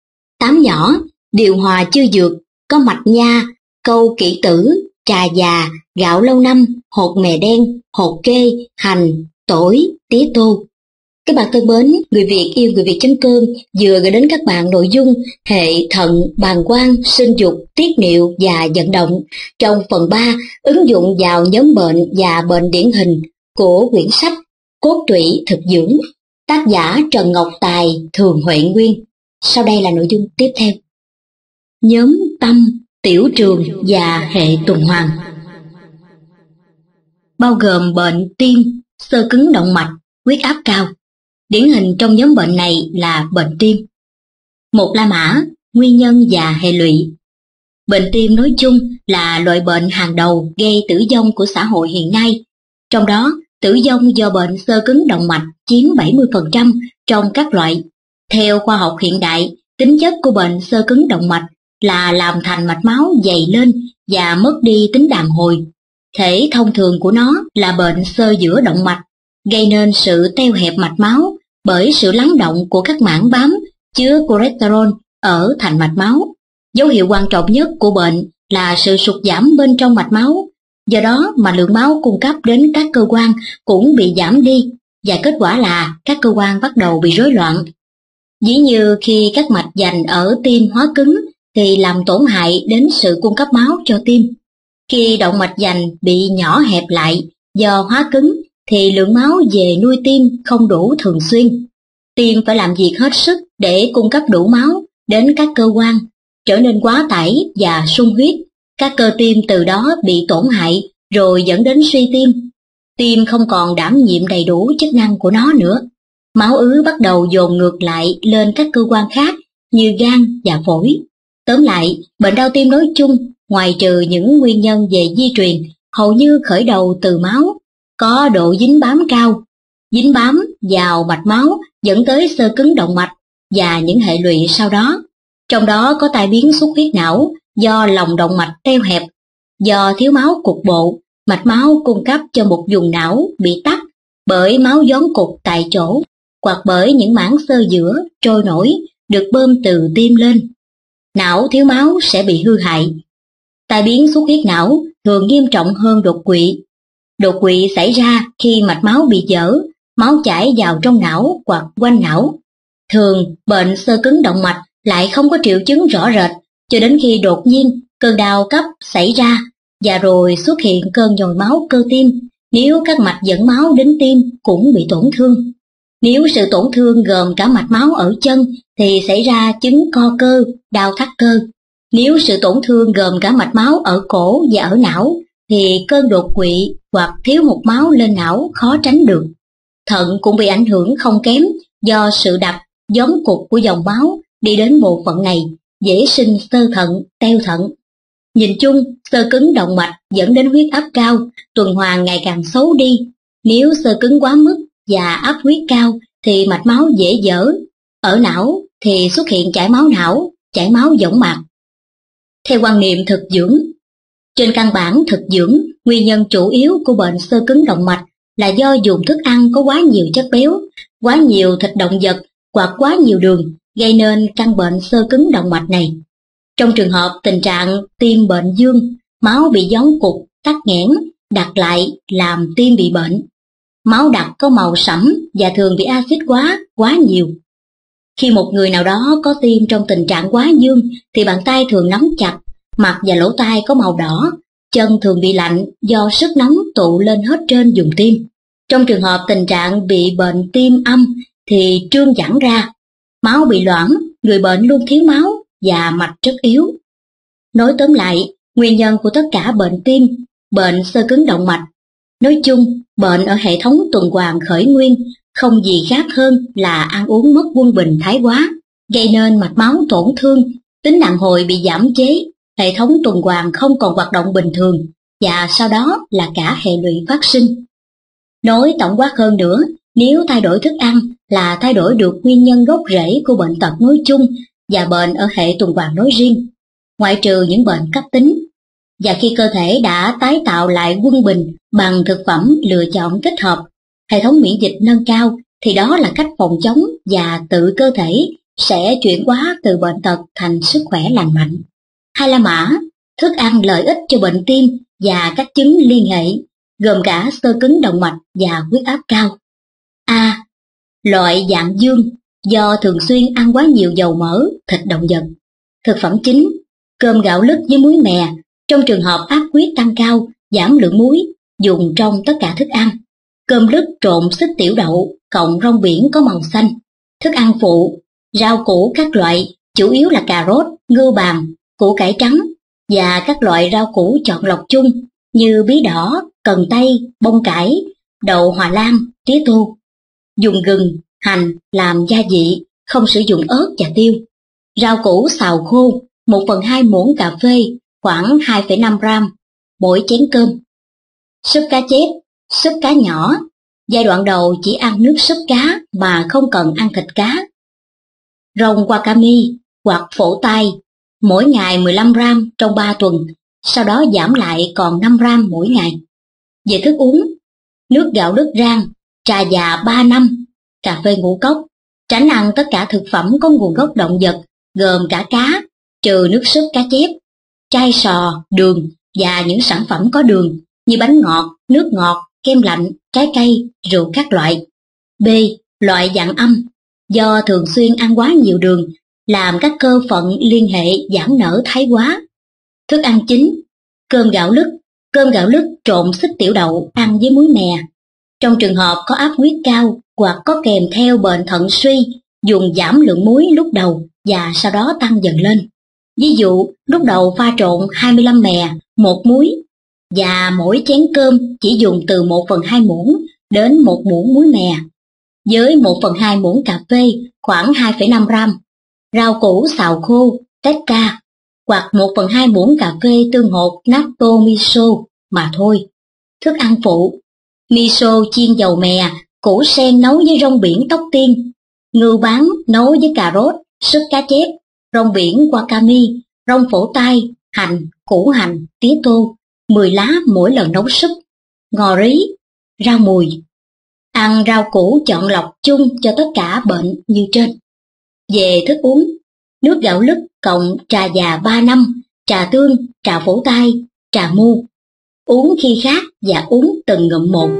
Tám nhỏ điều hòa chư dược, có mạch nha, câu kỷ tử, trà già, gạo lâu năm, hột mè đen, hột kê, hành, tỏi, tía tô. Các bạn thân mến, Người Việt yêu người Việt.com vừa gửi đến các bạn nội dung hệ thận, bàng quang, sinh dục, tiết niệu và vận động trong phần ba ứng dụng vào nhóm bệnh và bệnh điển hình của quyển sách Cốt tủy thực dưỡng, tác giả Trần Ngọc Tài, Thường Huệ Nguyên. Sau đây là nội dung tiếp theo. Nhóm tâm, tiểu trường và hệ tuần hoàn, bao gồm bệnh tim, xơ cứng động mạch, huyết áp cao. Điển hình trong nhóm bệnh này là bệnh tim. Một La Mã, nguyên nhân và hệ lụy. Bệnh tim nói chung là loại bệnh hàng đầu gây tử vong của xã hội hiện nay. Trong đó, tử vong do bệnh xơ cứng động mạch chiếm bảy mươi phần trăm trong các loại. Theo khoa học hiện đại, tính chất của bệnh xơ cứng động mạch là làm thành mạch máu dày lên và mất đi tính đàn hồi. Thể thông thường của nó là bệnh xơ giữa động mạch, gây nên sự teo hẹp mạch máu bởi sự lắng động của các mảng bám chứa cholesterol ở thành mạch máu. Dấu hiệu quan trọng nhất của bệnh là sự sụt giảm bên trong mạch máu, do đó mà lượng máu cung cấp đến các cơ quan cũng bị giảm đi, và kết quả là các cơ quan bắt đầu bị rối loạn. Ví như khi các mạch vành ở tim hóa cứng thì làm tổn hại đến sự cung cấp máu cho tim. Khi động mạch vành bị nhỏ hẹp lại do hóa cứng thì lượng máu về nuôi tim không đủ thường xuyên. Tim phải làm việc hết sức để cung cấp đủ máu đến các cơ quan, trở nên quá tải và sung huyết. Các cơ tim từ đó bị tổn hại rồi dẫn đến suy tim. Tim không còn đảm nhiệm đầy đủ chức năng của nó nữa. Máu ứ bắt đầu dồn ngược lại lên các cơ quan khác như gan và phổi. Tóm lại, bệnh đau tim nói chung, ngoài trừ những nguyên nhân về di truyền, hầu như khởi đầu từ máu, có độ dính bám cao. Dính bám vào mạch máu dẫn tới xơ cứng động mạch và những hệ lụy sau đó. Trong đó có tai biến xuất huyết não do lòng động mạch teo hẹp, do thiếu máu cục bộ, mạch máu cung cấp cho một vùng não bị tắc bởi máu gión cục tại chỗ, hoặc bởi những mảng xơ giữa trôi nổi được bơm từ tim lên. Não thiếu máu sẽ bị hư hại. Tai biến xuất huyết não thường nghiêm trọng hơn đột quỵ. Đột quỵ xảy ra khi mạch máu bị vỡ, máu chảy vào trong não hoặc quanh não. Thường, bệnh xơ cứng động mạch lại không có triệu chứng rõ rệt cho đến khi đột nhiên cơn đau cấp xảy ra và rồi xuất hiện cơn nhồi máu cơ tim. Nếu các mạch dẫn máu đến tim cũng bị tổn thương. Nếu sự tổn thương gồm cả mạch máu ở chân thì xảy ra chứng co cơ, đau thắt cơ. Nếu sự tổn thương gồm cả mạch máu ở cổ và ở não thì cơn đột quỵ hoặc thiếu hụt máu lên não khó tránh được. Thận cũng bị ảnh hưởng không kém do sự đặc, gión cục của dòng máu đi đến bộ phận này, dễ sinh xơ thận, teo thận. Nhìn chung, xơ cứng động mạch dẫn đến huyết áp cao, tuần hoàn ngày càng xấu đi. Nếu xơ cứng quá mức và áp huyết cao thì mạch máu dễ dở. Ở não thì xuất hiện chảy máu não, chảy máu võng mạc. Theo quan niệm thực dưỡng, trên căn bản thực dưỡng, nguyên nhân chủ yếu của bệnh xơ cứng động mạch là do dùng thức ăn có quá nhiều chất béo, quá nhiều thịt động vật hoặc quá nhiều đường, gây nên căn bệnh xơ cứng động mạch này. Trong trường hợp tình trạng tim bệnh dương, máu bị gión cục, tắc nghẽn, đặc lại làm tim bị bệnh. Máu đặc có màu sẫm và thường bị axit quá, quá nhiều. Khi một người nào đó có tim trong tình trạng quá dương thì bàn tay thường nắm chặt, mặt và lỗ tai có màu đỏ, chân thường bị lạnh do sức nóng tụ lên hết trên vùng tim. Trong trường hợp tình trạng bị bệnh tim âm thì trương giãn ra, máu bị loãng, người bệnh luôn thiếu máu và mạch rất yếu. Nói tóm lại, nguyên nhân của tất cả bệnh tim, bệnh xơ cứng động mạch, nói chung bệnh ở hệ thống tuần hoàn khởi nguyên không gì khác hơn là ăn uống mất quân bình thái quá, gây nên mạch máu tổn thương, tính đàn hồi bị giảm chế, hệ thống tuần hoàn không còn hoạt động bình thường, và sau đó là cả hệ lụy phát sinh. Nói tổng quát hơn nữa, nếu thay đổi thức ăn là thay đổi được nguyên nhân gốc rễ của bệnh tật nói chung và bệnh ở hệ tuần hoàn nói riêng, ngoại trừ những bệnh cấp tính. Và khi cơ thể đã tái tạo lại quân bình bằng thực phẩm lựa chọn thích hợp, hệ thống miễn dịch nâng cao, thì đó là cách phòng chống và tự cơ thể sẽ chuyển hóa từ bệnh tật thành sức khỏe lành mạnh. Hai La Mã, thức ăn lợi ích cho bệnh tim và các chứng liên hệ, gồm cả xơ cứng động mạch và huyết áp cao. A. Loại dạng dương, do thường xuyên ăn quá nhiều dầu mỡ, thịt động vật. Thực phẩm chính, cơm gạo lứt với muối mè, trong trường hợp áp huyết tăng cao, giảm lượng muối, dùng trong tất cả thức ăn. Cơm lứt trộn xích tiểu đậu, cộng rong biển có màu xanh. Thức ăn phụ, rau củ các loại, chủ yếu là cà rốt, ngưu bàng, củ cải trắng, và các loại rau củ chọn lọc chung như bí đỏ, cần tây, bông cải, đậu Hòa Lam, tía tô. Dùng gừng, hành làm gia vị, không sử dụng ớt và tiêu. Rau củ xào khô, một phần hai muỗng cà phê, khoảng hai phẩy năm gram, mỗi chén cơm. Súp cá chép, súp cá nhỏ, giai đoạn đầu chỉ ăn nước súp cá mà không cần ăn thịt cá. Rong wakame hoặc phổ tai, mỗi ngày mười lăm gram trong ba tuần, sau đó giảm lại còn năm gram mỗi ngày. Về thức uống, nước gạo lứt rang, trà già ba năm, cà phê ngũ cốc, tránh ăn tất cả thực phẩm có nguồn gốc động vật gồm cả cá, trừ nước súp cá chép, trai sò, đường và những sản phẩm có đường như bánh ngọt, nước ngọt, kem lạnh, trái cây, rượu các loại. B. Loại dạng âm, do thường xuyên ăn quá nhiều đường, làm các cơ phận liên hệ giãn nở thái quá. Thức ăn chính: cơm gạo lứt, cơm gạo lứt trộn xích tiểu đậu ăn với muối mè. Trong trường hợp có áp huyết cao hoặc có kèm theo bệnh thận suy, dùng giảm lượng muối lúc đầu và sau đó tăng dần lên. Ví dụ, lúc đầu pha trộn hai mươi lăm mè, một muối, và mỗi chén cơm chỉ dùng từ một phần hai muỗng đến một muỗng muối mè. Với một phần hai muỗng cà phê, khoảng hai phẩy năm gram. Rau củ xào khô, tetca, hoặc một phần hai muỗng cà phê tương hột natto miso mà thôi. Thức ăn phụ: miso chiên dầu mè, củ sen nấu với rong biển tóc tiên, ngưu bán nấu với cà rốt, súp cá chép, rong biển wakame, rong phổ tai, hành, củ hành, tía tô, mười lá mỗi lần nấu súp, ngò rí, rau mùi. Ăn rau củ chọn lọc chung cho tất cả bệnh như trên. Về thức uống: nước gạo lứt cộng trà già ba năm, trà tương, trà phổ tai, trà mu. Uống khi khát và uống từng ngụm một.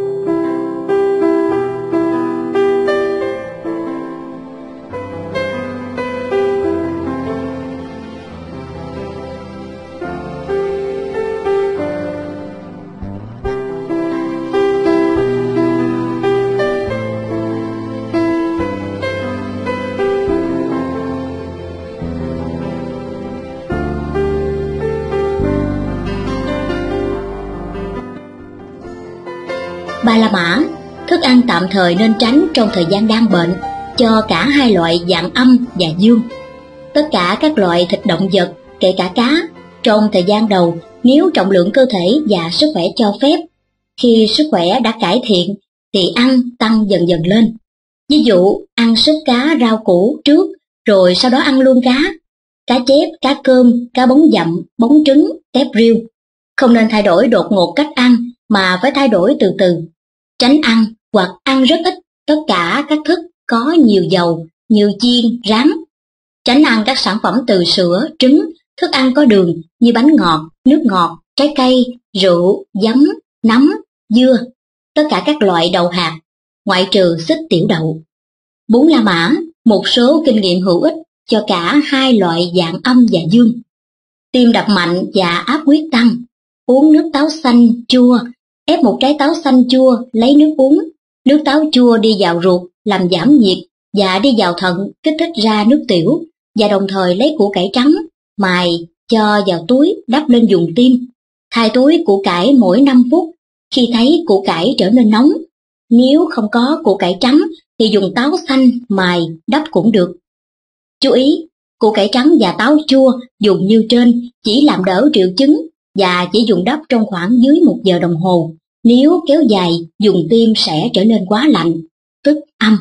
Ba la mã, thức ăn tạm thời nên tránh trong thời gian đang bệnh cho cả hai loại dạng âm và dương. Tất cả các loại thịt động vật, kể cả cá, trong thời gian đầu nếu trọng lượng cơ thể và sức khỏe cho phép. Khi sức khỏe đã cải thiện thì ăn tăng dần dần lên. Ví dụ, ăn súp cá rau củ trước, rồi sau đó ăn luôn cá, cá chép, cá cơm, cá bóng dặm, bóng trứng, tép riêu. Không nên thay đổi đột ngột cách ăn, mà phải thay đổi từ từ. Tránh ăn hoặc ăn rất ít tất cả các thức có nhiều dầu như chiên, rán. Tránh ăn các sản phẩm từ sữa, trứng, thức ăn có đường như bánh ngọt, nước ngọt, trái cây, rượu, giấm, nấm, dưa, tất cả các loại đậu hạt, ngoại trừ xích tiểu đậu. Bốn la mã, một số kinh nghiệm hữu ích cho cả hai loại dạng âm và dương. Tim đập mạnh và áp huyết tăng. Uống nước táo xanh chua, ép một trái táo xanh chua lấy nước uống. Nước táo chua đi vào ruột làm giảm nhiệt và đi vào thận kích thích ra nước tiểu, và đồng thời lấy củ cải trắng, mài, cho vào túi đắp lên vùng tim. Thay túi củ cải mỗi năm phút khi thấy củ cải trở nên nóng. Nếu không có củ cải trắng thì dùng táo xanh mài đắp cũng được. Chú ý, củ cải trắng và táo chua dùng như trên chỉ làm đỡ triệu chứng và chỉ dùng đắp trong khoảng dưới một giờ đồng hồ. Nếu kéo dài, dùng tim sẽ trở nên quá lạnh, tức âm.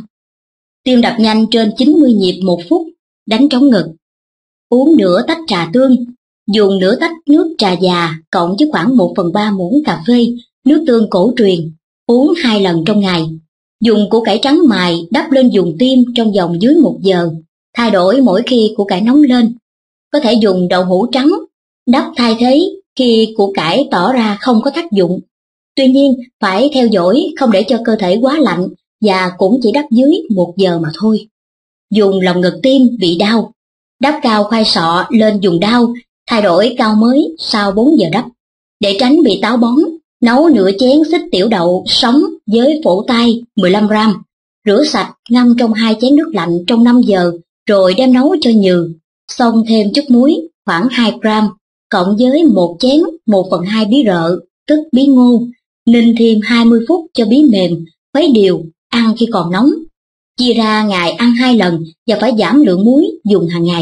Tim đập nhanh trên chín mươi nhịp một phút, đánh trống ngực. Uống nửa tách trà tương, dùng nửa tách nước trà già cộng với khoảng một phần ba muỗng cà phê, nước tương cổ truyền, uống hai lần trong ngày. Dùng củ cải trắng mài đắp lên vùng tim trong vòng dưới một giờ, thay đổi mỗi khi củ cải nóng lên. Có thể dùng đậu hũ trắng đắp thay thế khi củ cải tỏ ra không có tác dụng. Tuy nhiên, phải theo dõi không để cho cơ thể quá lạnh và cũng chỉ đắp dưới một giờ mà thôi. Dùng lòng ngực tim bị đau, đắp cao khoai sọ lên vùng đau, thay đổi cao mới sau bốn giờ đắp. Để tránh bị táo bón, nấu nửa chén xích tiểu đậu sống với phổ tai mười lăm gram, rửa sạch ngâm trong hai chén nước lạnh trong năm giờ, rồi đem nấu cho nhừ, xong thêm chút muối khoảng hai gram, cộng với một chén một phần hai bí rợ, tức bí ngô, ninh thêm hai mươi phút cho bí mềm, khuấy đều, ăn khi còn nóng. Chia ra ngày ăn hai lần và phải giảm lượng muối dùng hàng ngày.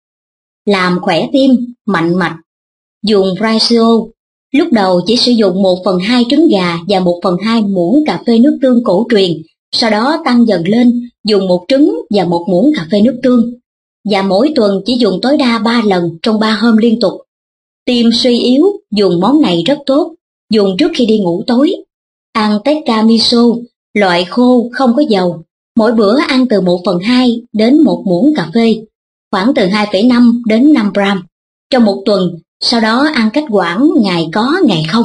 Làm khỏe tim, mạnh mạch. Dùng Brasio. Lúc đầu chỉ sử dụng một phần hai trứng gà và một phần hai muỗng cà phê nước tương cổ truyền, sau đó tăng dần lên, dùng một trứng và một muỗng cà phê nước tương. Và mỗi tuần chỉ dùng tối đa ba lần trong ba hôm liên tục. Tim suy yếu, dùng món này rất tốt, dùng trước khi đi ngủ tối. Ăn tekka miso, loại khô không có dầu, mỗi bữa ăn từ một phần hai đến một muỗng cà phê. khoảng từ hai phẩy năm đến năm gram trong một tuần, sau đó ăn cách quản ngày có ngày không.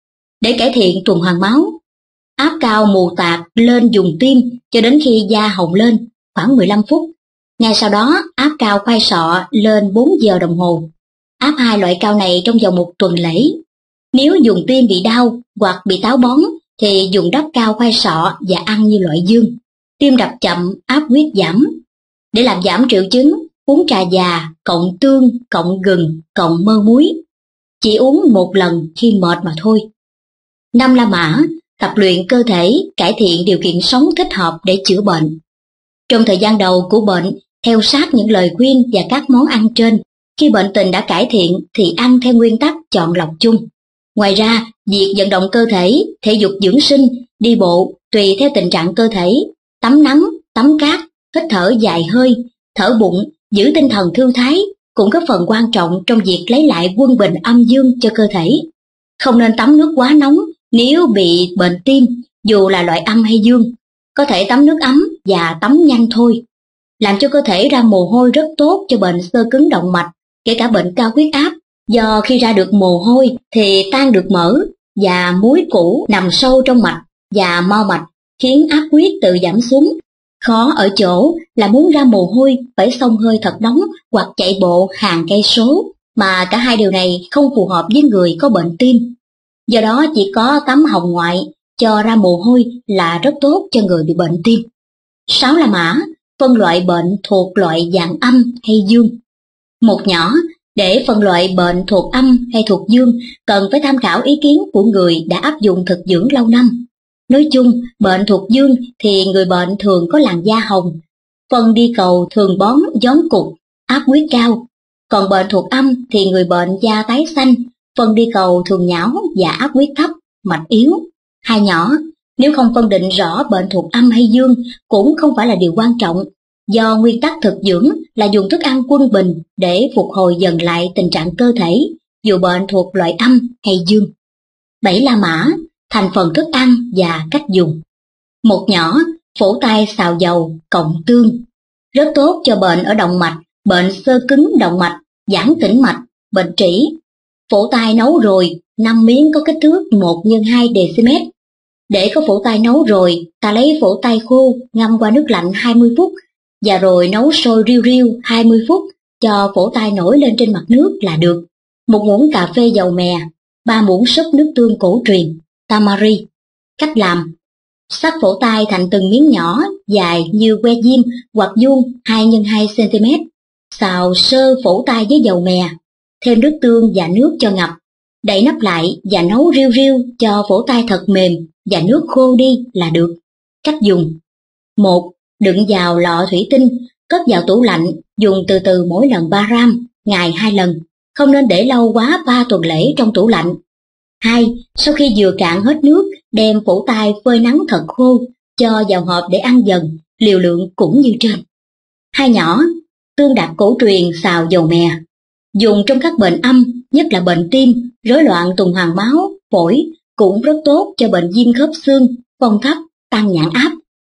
Để cải thiện tuần hoàn máu, áp cao mù tạt lên dùng tim cho đến khi da hồng lên khoảng mười lăm phút. Ngay sau đó áp cao khoai sọ lên bốn giờ đồng hồ. Áp hai loại cao này trong vòng một tuần lễ. Nếu dùng tim bị đau hoặc bị táo bón thì dùng đắp cao khoai sọ và ăn như loại dương. Tim đập chậm, áp huyết giảm. Để làm giảm triệu chứng, uống trà già, cộng tương, cộng gừng, cộng mơ muối. Chỉ uống một lần khi mệt mà thôi. Năm La Mã, tập luyện cơ thể, cải thiện điều kiện sống thích hợp để chữa bệnh. Trong thời gian đầu của bệnh, theo sát những lời khuyên và các món ăn trên, khi bệnh tình đã cải thiện thì ăn theo nguyên tắc chọn lọc chung. Ngoài ra, việc vận động cơ thể, thể dục dưỡng sinh, đi bộ tùy theo tình trạng cơ thể, tắm nắng, tắm cát, hít thở dài hơi, thở bụng, giữ tinh thần thư thái cũng có phần quan trọng trong việc lấy lại quân bình âm dương cho cơ thể. Không nên tắm nước quá nóng nếu bị bệnh tim, dù là loại âm hay dương. Có thể tắm nước ấm và tắm nhanh thôi. Làm cho cơ thể ra mồ hôi rất tốt cho bệnh xơ cứng động mạch, kể cả bệnh cao huyết áp, do khi ra được mồ hôi thì tan được mỡ và muối cũ nằm sâu trong mạch và mao mạch, khiến áp huyết tự giảm xuống. Khó ở chỗ là muốn ra mồ hôi phải xông hơi thật nóng hoặc chạy bộ hàng cây số, mà cả hai điều này không phù hợp với người có bệnh tim. Do đó chỉ có tắm hồng ngoại cho ra mồ hôi là rất tốt cho người bị bệnh tim. Sáu La Mã, phân loại bệnh thuộc loại dạng âm hay dương. Một nhỏ, để phân loại bệnh thuộc âm hay thuộc dương cần phải tham khảo ý kiến của người đã áp dụng thực dưỡng lâu năm. Nói chung, bệnh thuộc dương thì người bệnh thường có làn da hồng, phân đi cầu thường bón gión cục, áp huyết cao. Còn bệnh thuộc âm thì người bệnh da tái xanh, phân đi cầu thường nhão và áp huyết thấp, mạch yếu. Hai nhỏ, nếu không phân định rõ bệnh thuộc âm hay dương cũng không phải là điều quan trọng, do nguyên tắc thực dưỡng là dùng thức ăn quân bình để phục hồi dần lại tình trạng cơ thể, dù bệnh thuộc loại âm hay dương. Bảy La Mã, thành phần thức ăn và cách dùng. Một nhỏ, phổ tai xào dầu, cộng tương. Rất tốt cho bệnh ở động mạch, bệnh xơ cứng động mạch, giãn tĩnh mạch, bệnh trĩ. Phổ tai nấu rồi, năm miếng có kích thước một nhân hai decimet. Để có phổ tai nấu rồi, ta lấy phổ tai khô ngâm qua nước lạnh hai mươi phút, và rồi nấu sôi riu riu hai mươi phút cho phổ tai nổi lên trên mặt nước là được. Một muỗng cà phê dầu mè, ba muỗng súp nước tương cổ truyền, tamari. Cách làm: xắt phổ tai thành từng miếng nhỏ dài như que diêm hoặc vuông hai nhân hai xăng-ti-mét. Xào sơ phổ tai với dầu mè, thêm nước tương và nước cho ngập. Đậy nắp lại và nấu riu riu cho phổ tai thật mềm và nước khô đi là được. Cách dùng: một. Đựng vào lọ thủy tinh, cất vào tủ lạnh, dùng từ từ mỗi lần ba gram, ngày hai lần, không nên để lâu quá ba tuần lễ trong tủ lạnh. Hai. Sau khi vừa cạn hết nước, đem phổ tai phơi nắng thật khô, cho vào hộp để ăn dần, liều lượng cũng như trên. Hai nhỏ, tương đặc cổ truyền xào dầu mè. Dùng trong các bệnh âm, nhất là bệnh tim, rối loạn tuần hoàn máu, phổi, cũng rất tốt cho bệnh viêm khớp xương, phong thấp, tăng nhãn áp.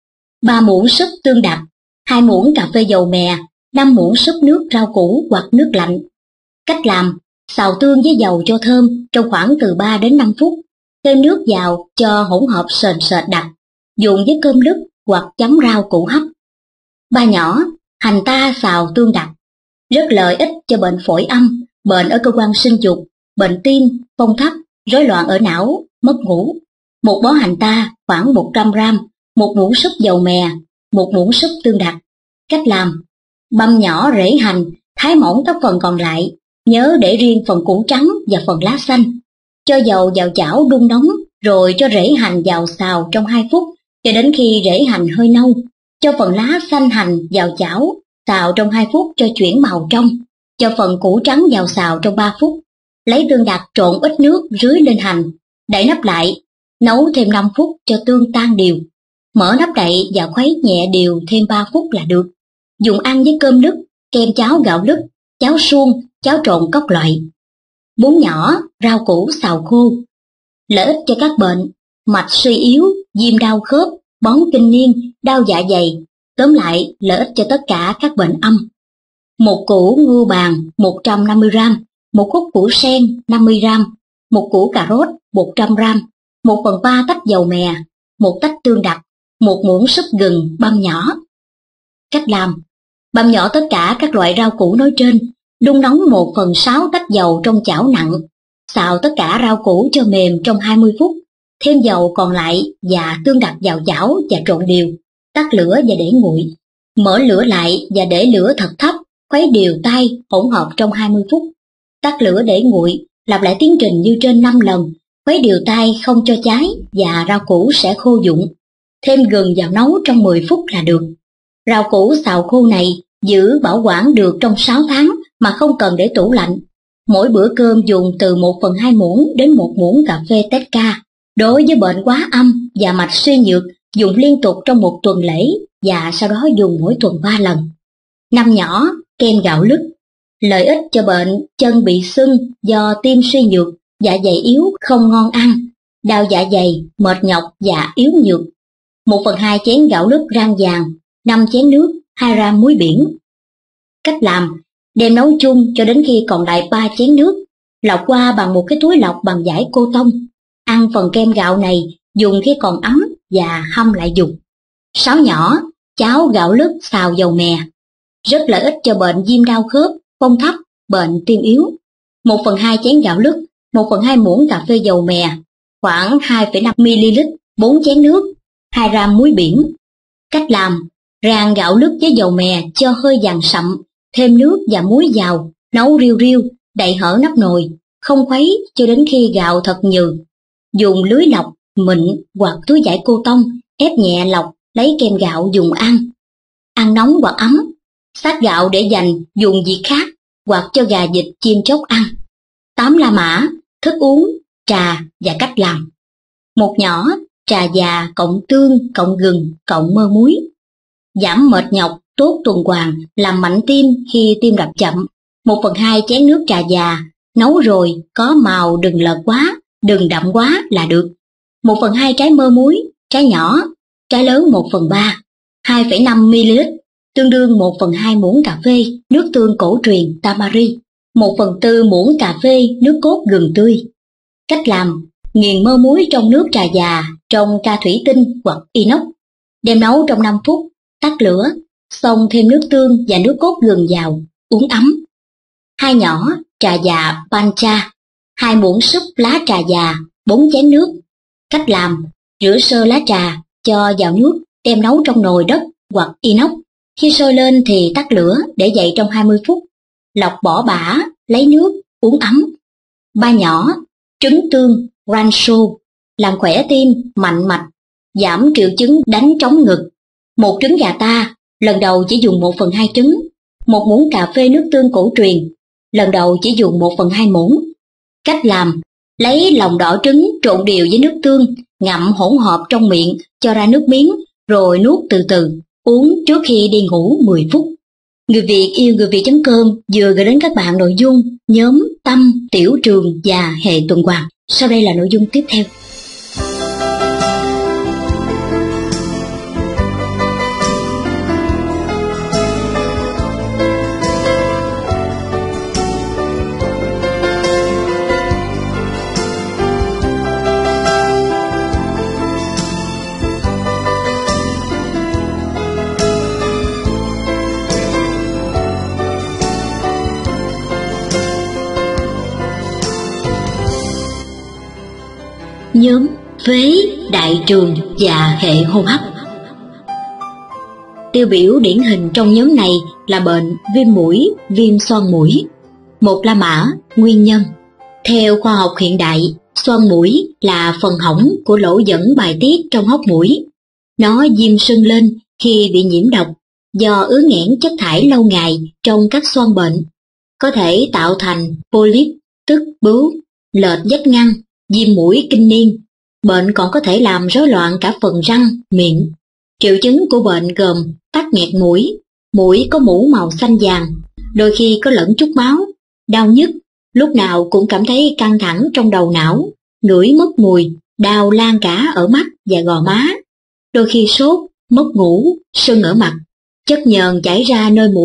Ba muỗng súp tương đặc, hai muỗng cà phê dầu mè, năm muỗng súp nước rau củ hoặc nước lạnh. Cách làm: xào tương với dầu cho thơm trong khoảng từ ba đến năm phút, thêm nước vào cho hỗn hợp sền sệt đặc, dùng với cơm lứt hoặc chấm rau củ hấp. Ba nhỏ, hành ta xào tương đặc. Rất lợi ích cho bệnh phổi âm, bệnh ở cơ quan sinh dục, bệnh tim, phong thấp, rối loạn ở não, mất ngủ. Một bó hành ta khoảng một trăm gram, một muỗng súp dầu mè, một muỗng súp tương đặc. Cách làm: băm nhỏ rễ hành, thái mỏng các phần còn lại, nhớ để riêng phần củ trắng và phần lá xanh. Cho dầu vào chảo đun nóng, rồi cho rễ hành vào xào trong hai phút, cho đến khi rễ hành hơi nâu. Cho phần lá xanh hành vào chảo, xào trong hai phút cho chuyển màu trong. Cho phần củ trắng vào xào trong ba phút. Lấy tương đặc trộn ít nước rưới lên hành, đậy nắp lại, nấu thêm năm phút cho tương tan đều. Mở nắp đậy và khuấy nhẹ đều thêm ba phút là được. Dùng ăn với cơm lứt, kem cháo gạo lứt, cháo suông, cháo trộn các loại. Bún nhỏ, rau củ xào khô. Lợi ích cho các bệnh mạch suy yếu, viêm đau khớp, bón kinh niên, đau dạ dày. Tóm lại, lợi ích cho tất cả các bệnh âm. một củ ngưu bàng một trăm năm mươi gam, một khúc củ sen năm mươi gam, một củ cà rốt một trăm gam, một phần ba tách dầu mè, một tách tương đặc, một muỗng súp gừng băm nhỏ. Cách làm: băm nhỏ tất cả các loại rau củ nói trên, đun nóng một phần sáu tách dầu trong chảo nặng, xào tất cả rau củ cho mềm trong hai mươi phút, thêm dầu còn lại và tương đặc vào chảo và trộn đều, tắt lửa và để nguội. Mở lửa lại và để lửa thật thấp, khuấy đều tay hỗn hợp trong hai mươi phút. Tắt lửa để nguội, lặp lại tiến trình như trên năm lần, khuấy đều tay không cho cháy và rau củ sẽ khô dụng. Thêm gừng vào nấu trong mười phút là được. Rau củ xào khô này giữ bảo quản được trong sáu tháng mà không cần để tủ lạnh. Mỗi bữa cơm dùng từ một phần hai muỗng đến một muỗng cà phê Tecca. Đối với bệnh quá âm và mạch suy nhược, dùng liên tục trong một tuần lễ và sau đó dùng mỗi tuần ba lần. Năm nhỏ, kem gạo lứt. Lợi ích cho bệnh chân bị sưng do tim suy nhược, dạ dày yếu không ngon ăn, đau dạ dày, mệt nhọc và yếu nhược. Một phần hai chén gạo lứt rang vàng, năm chén nước, hai gram muối biển. Cách làm: đem nấu chung cho đến khi còn lại ba chén nước, lọc qua bằng một cái túi lọc bằng vải cô tông. Ăn phần kem gạo này dùng khi còn ấm và hâm lại dùng. Sáu nhỏ, cháo gạo lứt xào dầu mè. Rất lợi ích cho bệnh viêm đau khớp, phong thấp, bệnh tim yếu. Một phần hai chén gạo lứt, một phần hai muỗng cà phê dầu mè, khoảng hai phẩy năm mi-li-lít, bốn chén nước, hai gram muối biển. Cách làm: rang gạo lứt với dầu mè cho hơi vàng sậm, thêm nước và muối vào, nấu riu riu, đậy hở nắp nồi, không khuấy cho đến khi gạo thật nhừ. Dùng lưới lọc, mịn hoặc túi vải cô tông, ép nhẹ lọc, lấy kem gạo dùng ăn. Ăn nóng hoặc ấm, xát gạo để dành dùng việc khác hoặc cho gà vịt chim chóc ăn. Tám la mã, thức uống, trà và cách làm. Một nhỏ, trà già cộng tương, cộng gừng, cộng mơ muối. Giảm mệt nhọc, tốt tuần hoàn, làm mạnh tim khi tim đập chậm. Một phần hai chén nước trà già, nấu rồi có màu đừng lợt quá, đừng đậm quá là được. Một phần hai trái mơ muối, trái nhỏ, trái lớn một phần ba, hai phẩy năm mi-li-lít, tương đương một phần hai muỗng cà phê nước tương cổ truyền Tamari, một phần tư muỗng cà phê nước cốt gừng tươi. Cách làm: nghiền mơ muối trong nước trà già trong ca thủy tinh hoặc inox, đem nấu trong năm phút, tắt lửa, xong thêm nước tương và nước cốt gừng vào, uống ấm. Hai nhỏ, trà già pancha, hai muỗng súp lá trà già, bốn chén nước. Cách làm: rửa sơ lá trà, cho vào nước, đem nấu trong nồi đất hoặc inox. Khi sôi lên thì tắt lửa để dậy trong hai mươi phút. Lọc bỏ bã, lấy nước, uống ấm. Ba nhỏ, trứng tương, rancho, làm khỏe tim, mạnh mạch, giảm triệu chứng đánh trống ngực. Một trứng gà ta, lần đầu chỉ dùng một phần hai trứng. Một muỗng cà phê nước tương cổ truyền, lần đầu chỉ dùng một phần hai muỗng. Cách làm: lấy lòng đỏ trứng trộn đều với nước tương, ngậm hỗn hợp trong miệng cho ra nước miếng, rồi nuốt từ từ, uống trước khi đi ngủ mười phút. Người Việt yêu người Việt.com vừa gửi đến các bạn nội dung nhóm tâm, tiểu trường và hệ tuần hoàn. Sau đây là nội dung tiếp theo. Nhóm phế, đại trường và hệ hô hấp. Tiêu biểu điển hình trong nhóm này là bệnh viêm mũi, viêm xoang mũi. Một la mã, nguyên nhân. Theo khoa học hiện đại, xoang mũi là phần hỏng của lỗ dẫn bài tiết trong hốc mũi. Nó viêm sưng lên khi bị nhiễm độc do ứ nghẽn chất thải lâu ngày trong các xoang bệnh. Có thể tạo thành polyp, tức bướu, lệch vách ngăn, viêm mũi kinh niên. Bệnh còn có thể làm rối loạn cả phần răng, miệng. Triệu chứng của bệnh gồm tắc nghẹt mũi, mũi có mũ màu xanh vàng, đôi khi có lẫn chút máu, đau nhức, lúc nào cũng cảm thấy căng thẳng trong đầu não, ngửi mất mùi, đau lan cả ở mắt và gò má, đôi khi sốt, mất ngủ, sưng ở mặt, chất nhờn chảy ra nơi mũi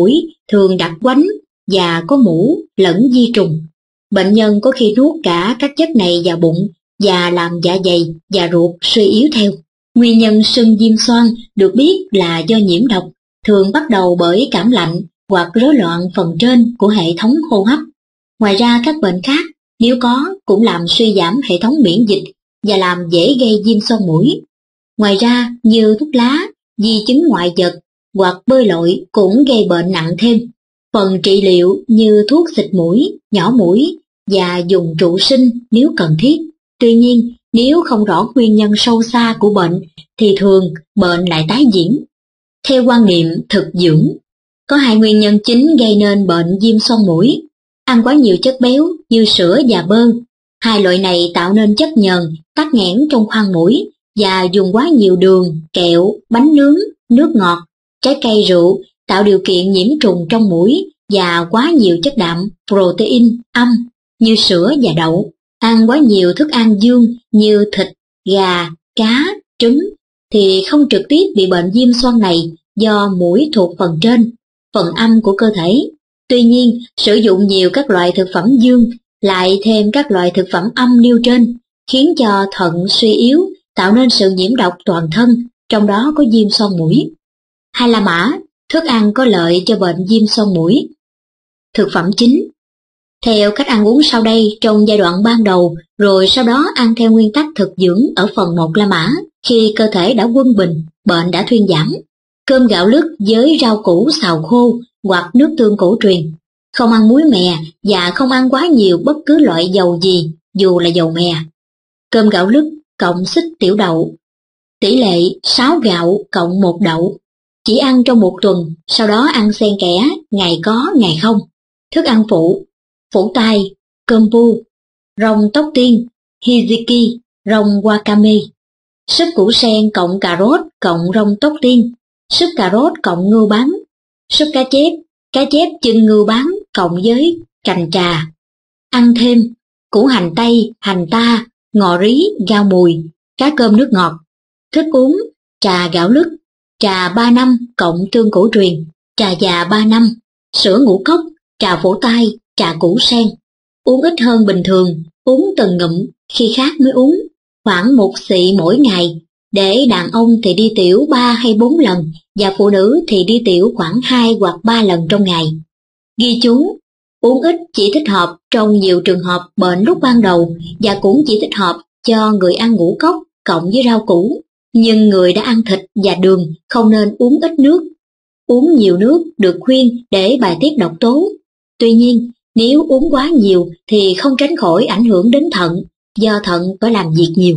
thường đặc quánh và có mủ lẫn vi trùng. Bệnh nhân có khi nuốt cả các chất này vào bụng và làm dạ dày và ruột suy yếu theo. Nguyên nhân sưng viêm xoang được biết là do nhiễm độc, thường bắt đầu bởi cảm lạnh hoặc rối loạn phần trên của hệ thống hô hấp. Ngoài ra các bệnh khác nếu có cũng làm suy giảm hệ thống miễn dịch và làm dễ gây viêm xoang mũi. Ngoài ra như thuốc lá, di chứng ngoại vật hoặc bơi lội cũng gây bệnh nặng thêm. Phần trị liệu như thuốc xịt mũi, nhỏ mũi và dùng trụ sinh nếu cần thiết. Tuy nhiên, nếu không rõ nguyên nhân sâu xa của bệnh thì thường bệnh lại tái diễn. Theo quan niệm thực dưỡng, có hai nguyên nhân chính gây nên bệnh viêm xoang mũi: ăn quá nhiều chất béo như sữa và bơ. Hai loại này tạo nên chất nhờn, tắc nghẽn trong khoang mũi, và dùng quá nhiều đường, kẹo, bánh nướng, nước ngọt, trái cây, rượu tạo điều kiện nhiễm trùng trong mũi, và quá nhiều chất đạm, protein, âm như sữa và đậu. Ăn quá nhiều thức ăn dương như thịt, gà, cá, trứng thì không trực tiếp bị bệnh viêm xoang này do mũi thuộc phần trên, phần âm của cơ thể. Tuy nhiên, sử dụng nhiều các loại thực phẩm dương lại thêm các loại thực phẩm âm nêu trên khiến cho thận suy yếu, tạo nên sự nhiễm độc toàn thân, trong đó có viêm xoang mũi. Hai La Mã, thức ăn có lợi cho bệnh viêm xoang mũi. Thực phẩm chính. Theo cách ăn uống sau đây trong giai đoạn ban đầu, rồi sau đó ăn theo nguyên tắc thực dưỡng ở phần một La Mã, khi cơ thể đã quân bình, bệnh đã thuyên giảm. Cơm gạo lứt với rau củ xào khô hoặc nước tương cổ truyền. Không ăn muối mè và không ăn quá nhiều bất cứ loại dầu gì, dù là dầu mè. Cơm gạo lứt cộng xích tiểu đậu. Tỷ lệ sáu gạo cộng một đậu. Chỉ ăn trong một tuần, sau đó ăn xen kẽ, ngày có, ngày không. Thức ăn phụ: phổ tai, cơm pu, rong tóc tiên, hiziki, rong wakame. Súp củ sen cộng cà rốt cộng rong tóc tiên. Súp cà rốt cộng ngưu bám. Súp cá chép, cá chép chân ngưu bám cộng với cành trà. Ăn thêm củ hành tây, hành ta, ngò rí, rau mùi, cá cơm nước ngọt. Thức uống: trà gạo lứt, trà ba năm cộng tương cổ truyền, trà già ba năm, sữa ngũ cốc, trà phổ tai, trà củ sen. Uống ít hơn bình thường, uống từng ngụm, khi khát mới uống, khoảng một xị mỗi ngày. Để đàn ông thì đi tiểu ba hay bốn lần, và phụ nữ thì đi tiểu khoảng hai hoặc ba lần trong ngày. Ghi chú: uống ít chỉ thích hợp trong nhiều trường hợp bệnh lúc ban đầu, và cũng chỉ thích hợp cho người ăn ngũ cốc cộng với rau củ. Nhưng người đã ăn thịt và đường không nên uống ít nước. Uống nhiều nước được khuyên để bài tiết độc tố. Tuy nhiên, nếu uống quá nhiều thì không tránh khỏi ảnh hưởng đến thận, do thận phải làm việc nhiều.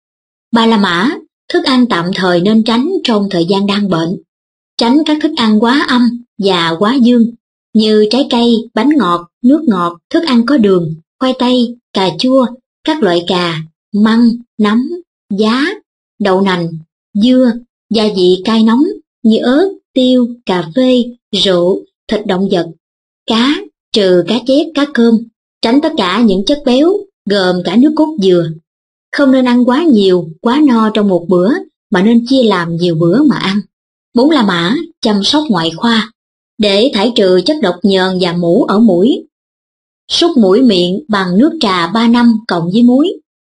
Ba La Mã, thức ăn tạm thời nên tránh trong thời gian đang bệnh. Tránh các thức ăn quá âm và quá dương, như trái cây, bánh ngọt, nước ngọt, thức ăn có đường, khoai tây, cà chua, các loại cà, măng, nấm, giá, đậu nành, dưa, gia vị cay nóng như ớt, tiêu, cà phê, rượu, thịt động vật, cá, trừ cá chép, cá cơm. Tránh tất cả những chất béo, gồm cả nước cốt dừa. Không nên ăn quá nhiều, quá no trong một bữa, mà nên chia làm nhiều bữa mà ăn. Bốn La Mã, chăm sóc ngoại khoa. Để thải trừ chất độc nhờn và mủ ở mũi, súc mũi miệng bằng nước trà ba năm cộng với muối.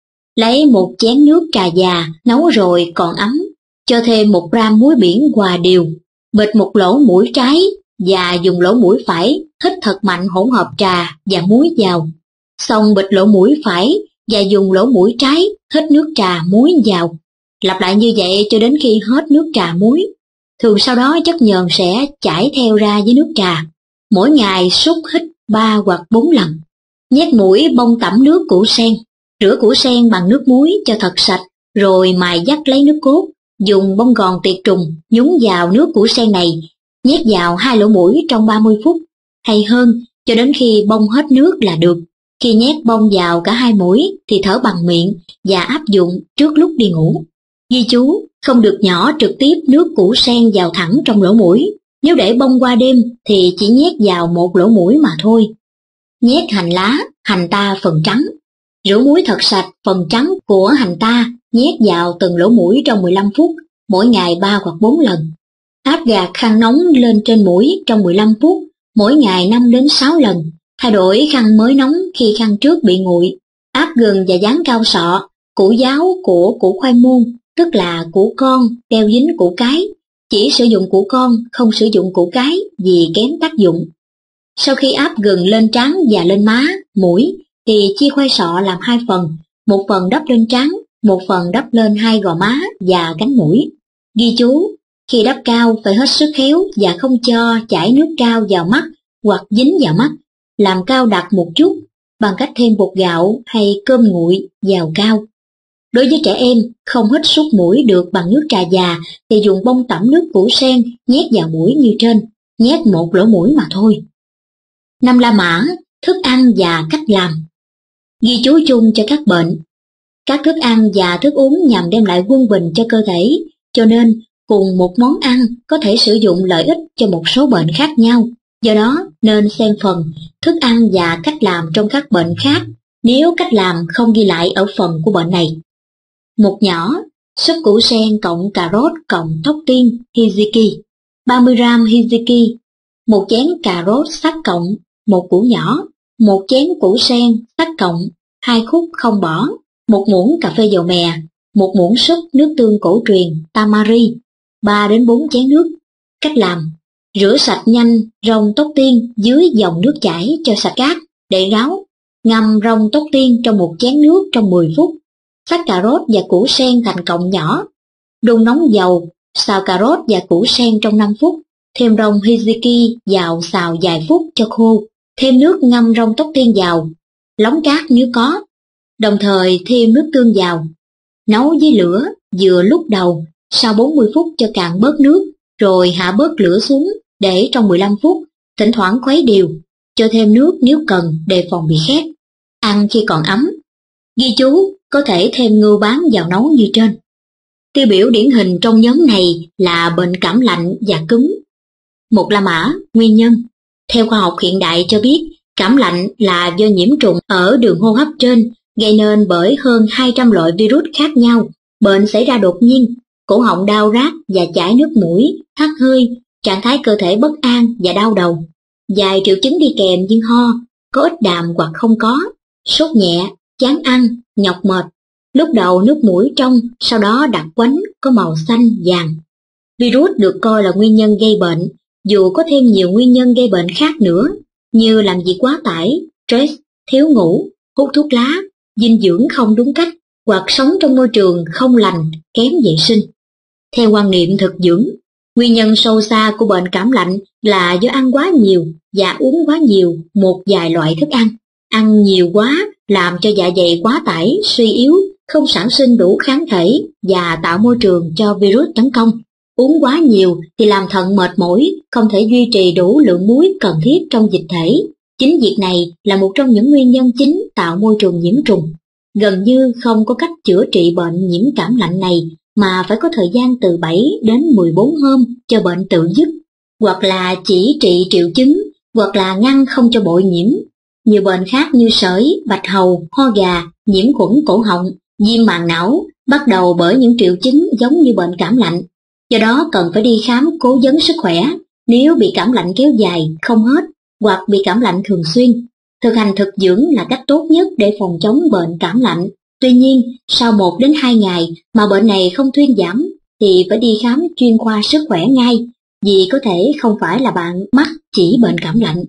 Lấy một chén nước trà già, nấu rồi còn ấm, cho thêm một gram muối biển hòa đều, bịt một lỗ mũi trái và dùng lỗ mũi phải hít thật mạnh hỗn hợp trà và muối vào. Xong bịt lỗ mũi phải và dùng lỗ mũi trái hít nước trà muối vào. Lặp lại như vậy cho đến khi hết nước trà muối. Thường sau đó chất nhờn sẽ chảy theo ra với nước trà. Mỗi ngày súc hít ba hoặc bốn lần. Nhét mũi bông tẩm nước củ sen. Rửa củ sen bằng nước muối cho thật sạch, rồi mài dắt lấy nước cốt. Dùng bông gòn tiệt trùng nhúng vào nước củ sen này, nhét vào hai lỗ mũi trong ba mươi phút, hay hơn, cho đến khi bông hết nước là được. Khi nhét bông vào cả hai mũi thì thở bằng miệng và áp dụng trước lúc đi ngủ. Ghi chú: không được nhỏ trực tiếp nước củ sen vào thẳng trong lỗ mũi. Nếu để bông qua đêm thì chỉ nhét vào một lỗ mũi mà thôi. Nhét hành lá, hành ta phần trắng. Rửa muối thật sạch phần trắng của hành ta, nhét vào từng lỗ mũi trong mười lăm phút, mỗi ngày ba hoặc bốn lần. Áp gạt khăn nóng lên trên mũi trong mười lăm phút, mỗi ngày năm đến sáu lần, thay đổi khăn mới nóng khi khăn trước bị nguội, áp gừng và dán cao sọ, củ giáo của củ khoai môn, tức là củ con, đeo dính củ cái. Chỉ sử dụng củ con, không sử dụng củ cái vì kém tác dụng. Sau khi áp gừng lên trán và lên má, mũi, thì chia khoai sọ làm hai phần, một phần đắp lên trán, một phần đắp lên hai gò má và cánh mũi. Ghi chú, khi đắp cao phải hết sức khéo và không cho chảy nước cao vào mắt hoặc dính vào mắt, làm cao đặc một chút bằng cách thêm bột gạo hay cơm nguội vào cao. Đối với trẻ em, không hít súc mũi được bằng nước trà già thì dùng bông tẩm nước củ sen nhét vào mũi như trên, nhét một lỗ mũi mà thôi. Năm La Mã, thức ăn và cách làm. Ghi chú chung cho các bệnh. Các thức ăn và thức uống nhằm đem lại quân bình cho cơ thể, cho nên cùng một món ăn có thể sử dụng lợi ích cho một số bệnh khác nhau. Do đó nên xem phần thức ăn và cách làm trong các bệnh khác nếu cách làm không ghi lại ở phần của bệnh này. Một nhỏ, súp củ sen cộng cà rốt cộng tóc tiên hijiki, ba mươi gam hijiki, một chén cà rốt sắc cộng, một củ nhỏ, một chén củ sen sắc cộng, hai khúc không bỏ, một muỗng cà phê dầu mè, một muỗng súp nước tương cổ truyền tamari, ba đến bốn chén nước. Cách làm: rửa sạch nhanh rong tóc tiên dưới dòng nước chảy cho sạch cát, để ráo, ngâm rong tóc tiên trong một chén nước trong mười phút. Xắt cà rốt và củ sen thành cọng nhỏ, đun nóng dầu, xào cà rốt và củ sen trong năm phút, thêm rong hijiki vào xào vài phút cho khô, thêm nước ngâm rong tóc tiên vào, lóng cát nếu có, đồng thời thêm nước tương vào. Nấu với lửa vừa lúc đầu, sau bốn mươi phút cho cạn bớt nước, rồi hạ bớt lửa xuống để trong mười lăm phút, thỉnh thoảng khuấy đều, cho thêm nước nếu cần đề phòng bị khét. Ăn khi còn ấm. Ghi chú, có thể thêm ngưu bám vào nấu như trên. Tiêu biểu điển hình trong nhóm này là bệnh cảm lạnh và cúm. Một La Mã, nguyên nhân. Theo khoa học hiện đại cho biết, cảm lạnh là do nhiễm trùng ở đường hô hấp trên, gây nên bởi hơn hai trăm loại virus khác nhau. Bệnh xảy ra đột nhiên, cổ họng đau rát và chảy nước mũi, hắt hơi, trạng thái cơ thể bất an và đau đầu. Vài triệu chứng đi kèm như ho, có ít đàm hoặc không có, sốt nhẹ, chán ăn, nhọc mệt. Lúc đầu nước mũi trong, sau đó đặc quánh, có màu xanh, vàng. Virus được coi là nguyên nhân gây bệnh, dù có thêm nhiều nguyên nhân gây bệnh khác nữa, như làm việc quá tải, stress, thiếu ngủ, hút thuốc lá, dinh dưỡng không đúng cách, hoặc sống trong môi trường không lành, kém vệ sinh. Theo quan niệm thực dưỡng, nguyên nhân sâu xa của bệnh cảm lạnh là do ăn quá nhiều và uống quá nhiều một vài loại thức ăn. Ăn nhiều quá làm cho dạ dày quá tải, suy yếu, không sản sinh đủ kháng thể và tạo môi trường cho virus tấn công. Uống quá nhiều thì làm thận mệt mỏi, không thể duy trì đủ lượng muối cần thiết trong dịch thể. Chính việc này là một trong những nguyên nhân chính tạo môi trường nhiễm trùng. Gần như không có cách chữa trị bệnh nhiễm cảm lạnh này mà phải có thời gian từ bảy đến mười bốn hôm cho bệnh tự dứt, hoặc là chỉ trị triệu chứng, hoặc là ngăn không cho bội nhiễm. Nhiều bệnh khác như sởi, bạch hầu, ho gà, nhiễm khuẩn cổ họng, viêm màng não bắt đầu bởi những triệu chứng giống như bệnh cảm lạnh. Do đó cần phải đi khám cố vấn sức khỏe nếu bị cảm lạnh kéo dài, không hết, hoặc bị cảm lạnh thường xuyên. Thực hành thực dưỡng là cách tốt nhất để phòng chống bệnh cảm lạnh. Tuy nhiên, sau một đến hai ngày mà bệnh này không thuyên giảm thì phải đi khám chuyên khoa sức khỏe ngay, vì có thể không phải là bạn mắc chỉ bệnh cảm lạnh.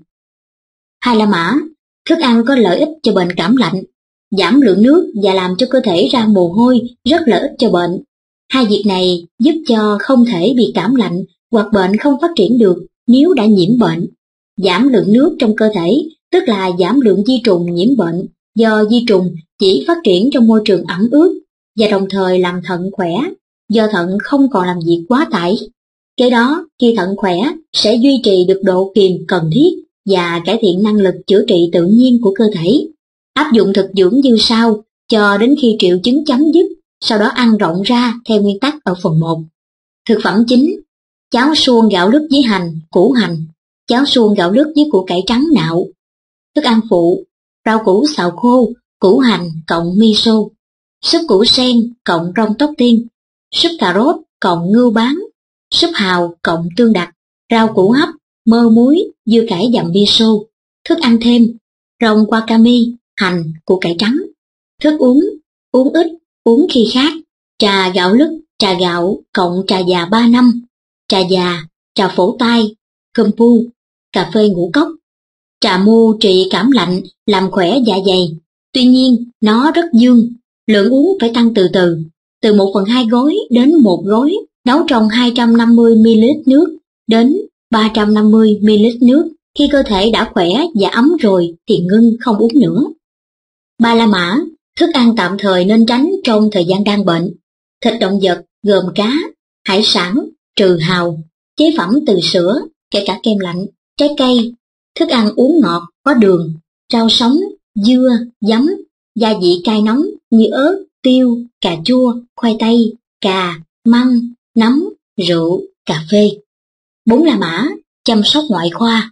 Hai La Mã, thức ăn có lợi ích cho bệnh cảm lạnh, giảm lượng nước và làm cho cơ thể ra mồ hôi rất lợi ích cho bệnh. Hai việc này giúp cho không thể bị cảm lạnh hoặc bệnh không phát triển được nếu đã nhiễm bệnh. Giảm lượng nước trong cơ thể tức là giảm lượng vi trùng nhiễm bệnh, do vi trùng chỉ phát triển trong môi trường ẩm ướt, và đồng thời làm thận khỏe, do thận không còn làm việc quá tải. Kế đó, khi thận khỏe sẽ duy trì được độ kiềm cần thiết và cải thiện năng lực chữa trị tự nhiên của cơ thể. Áp dụng thực dưỡng như sau cho đến khi triệu chứng chấm dứt, sau đó ăn rộng ra theo nguyên tắc ở phần một. Thực phẩm chính: cháo suông gạo lứt với hành, củ hành, cháo suông gạo lứt với củ cải trắng nạo. Thức ăn phụ: rau củ xào khô, củ hành cộng miso, súp củ sen cộng rong tóc tiên, súp cà rốt cộng ngưu bám, súp hào cộng tương đặc, rau củ hấp mơ muối, dưa cải dầm miso. Thức ăn thêm: rong wakame, hành, củ cải trắng. Thức uống: uống ít, uống khi khát. Trà gạo lứt, trà gạo cộng trà già ba năm, trà già, trà phổ tai, kombu, cà phê ngũ cốc. Trà mu trị cảm lạnh, làm khỏe dạ dày. Tuy nhiên, nó rất dương, lượng uống phải tăng từ từ, từ một phần hai gói đến một gói, nấu trong hai trăm năm mươi mi li lít nước đến ba trăm năm mươi mi li lít nước. Khi cơ thể đã khỏe và ấm rồi thì ngưng không uống nữa. Ba la mã, thức ăn tạm thời nên tránh trong thời gian đang bệnh. Thịt động vật gồm cá, hải sản, trừ hào, chế phẩm từ sữa, kể cả kem lạnh, trái cây, thức ăn uống ngọt có đường, rau sống, dưa, giấm, gia vị cay nóng như ớt, tiêu, cà chua, khoai tây, cà, măng, nấm, rượu, cà phê. Bốn la mã, chăm sóc ngoại khoa.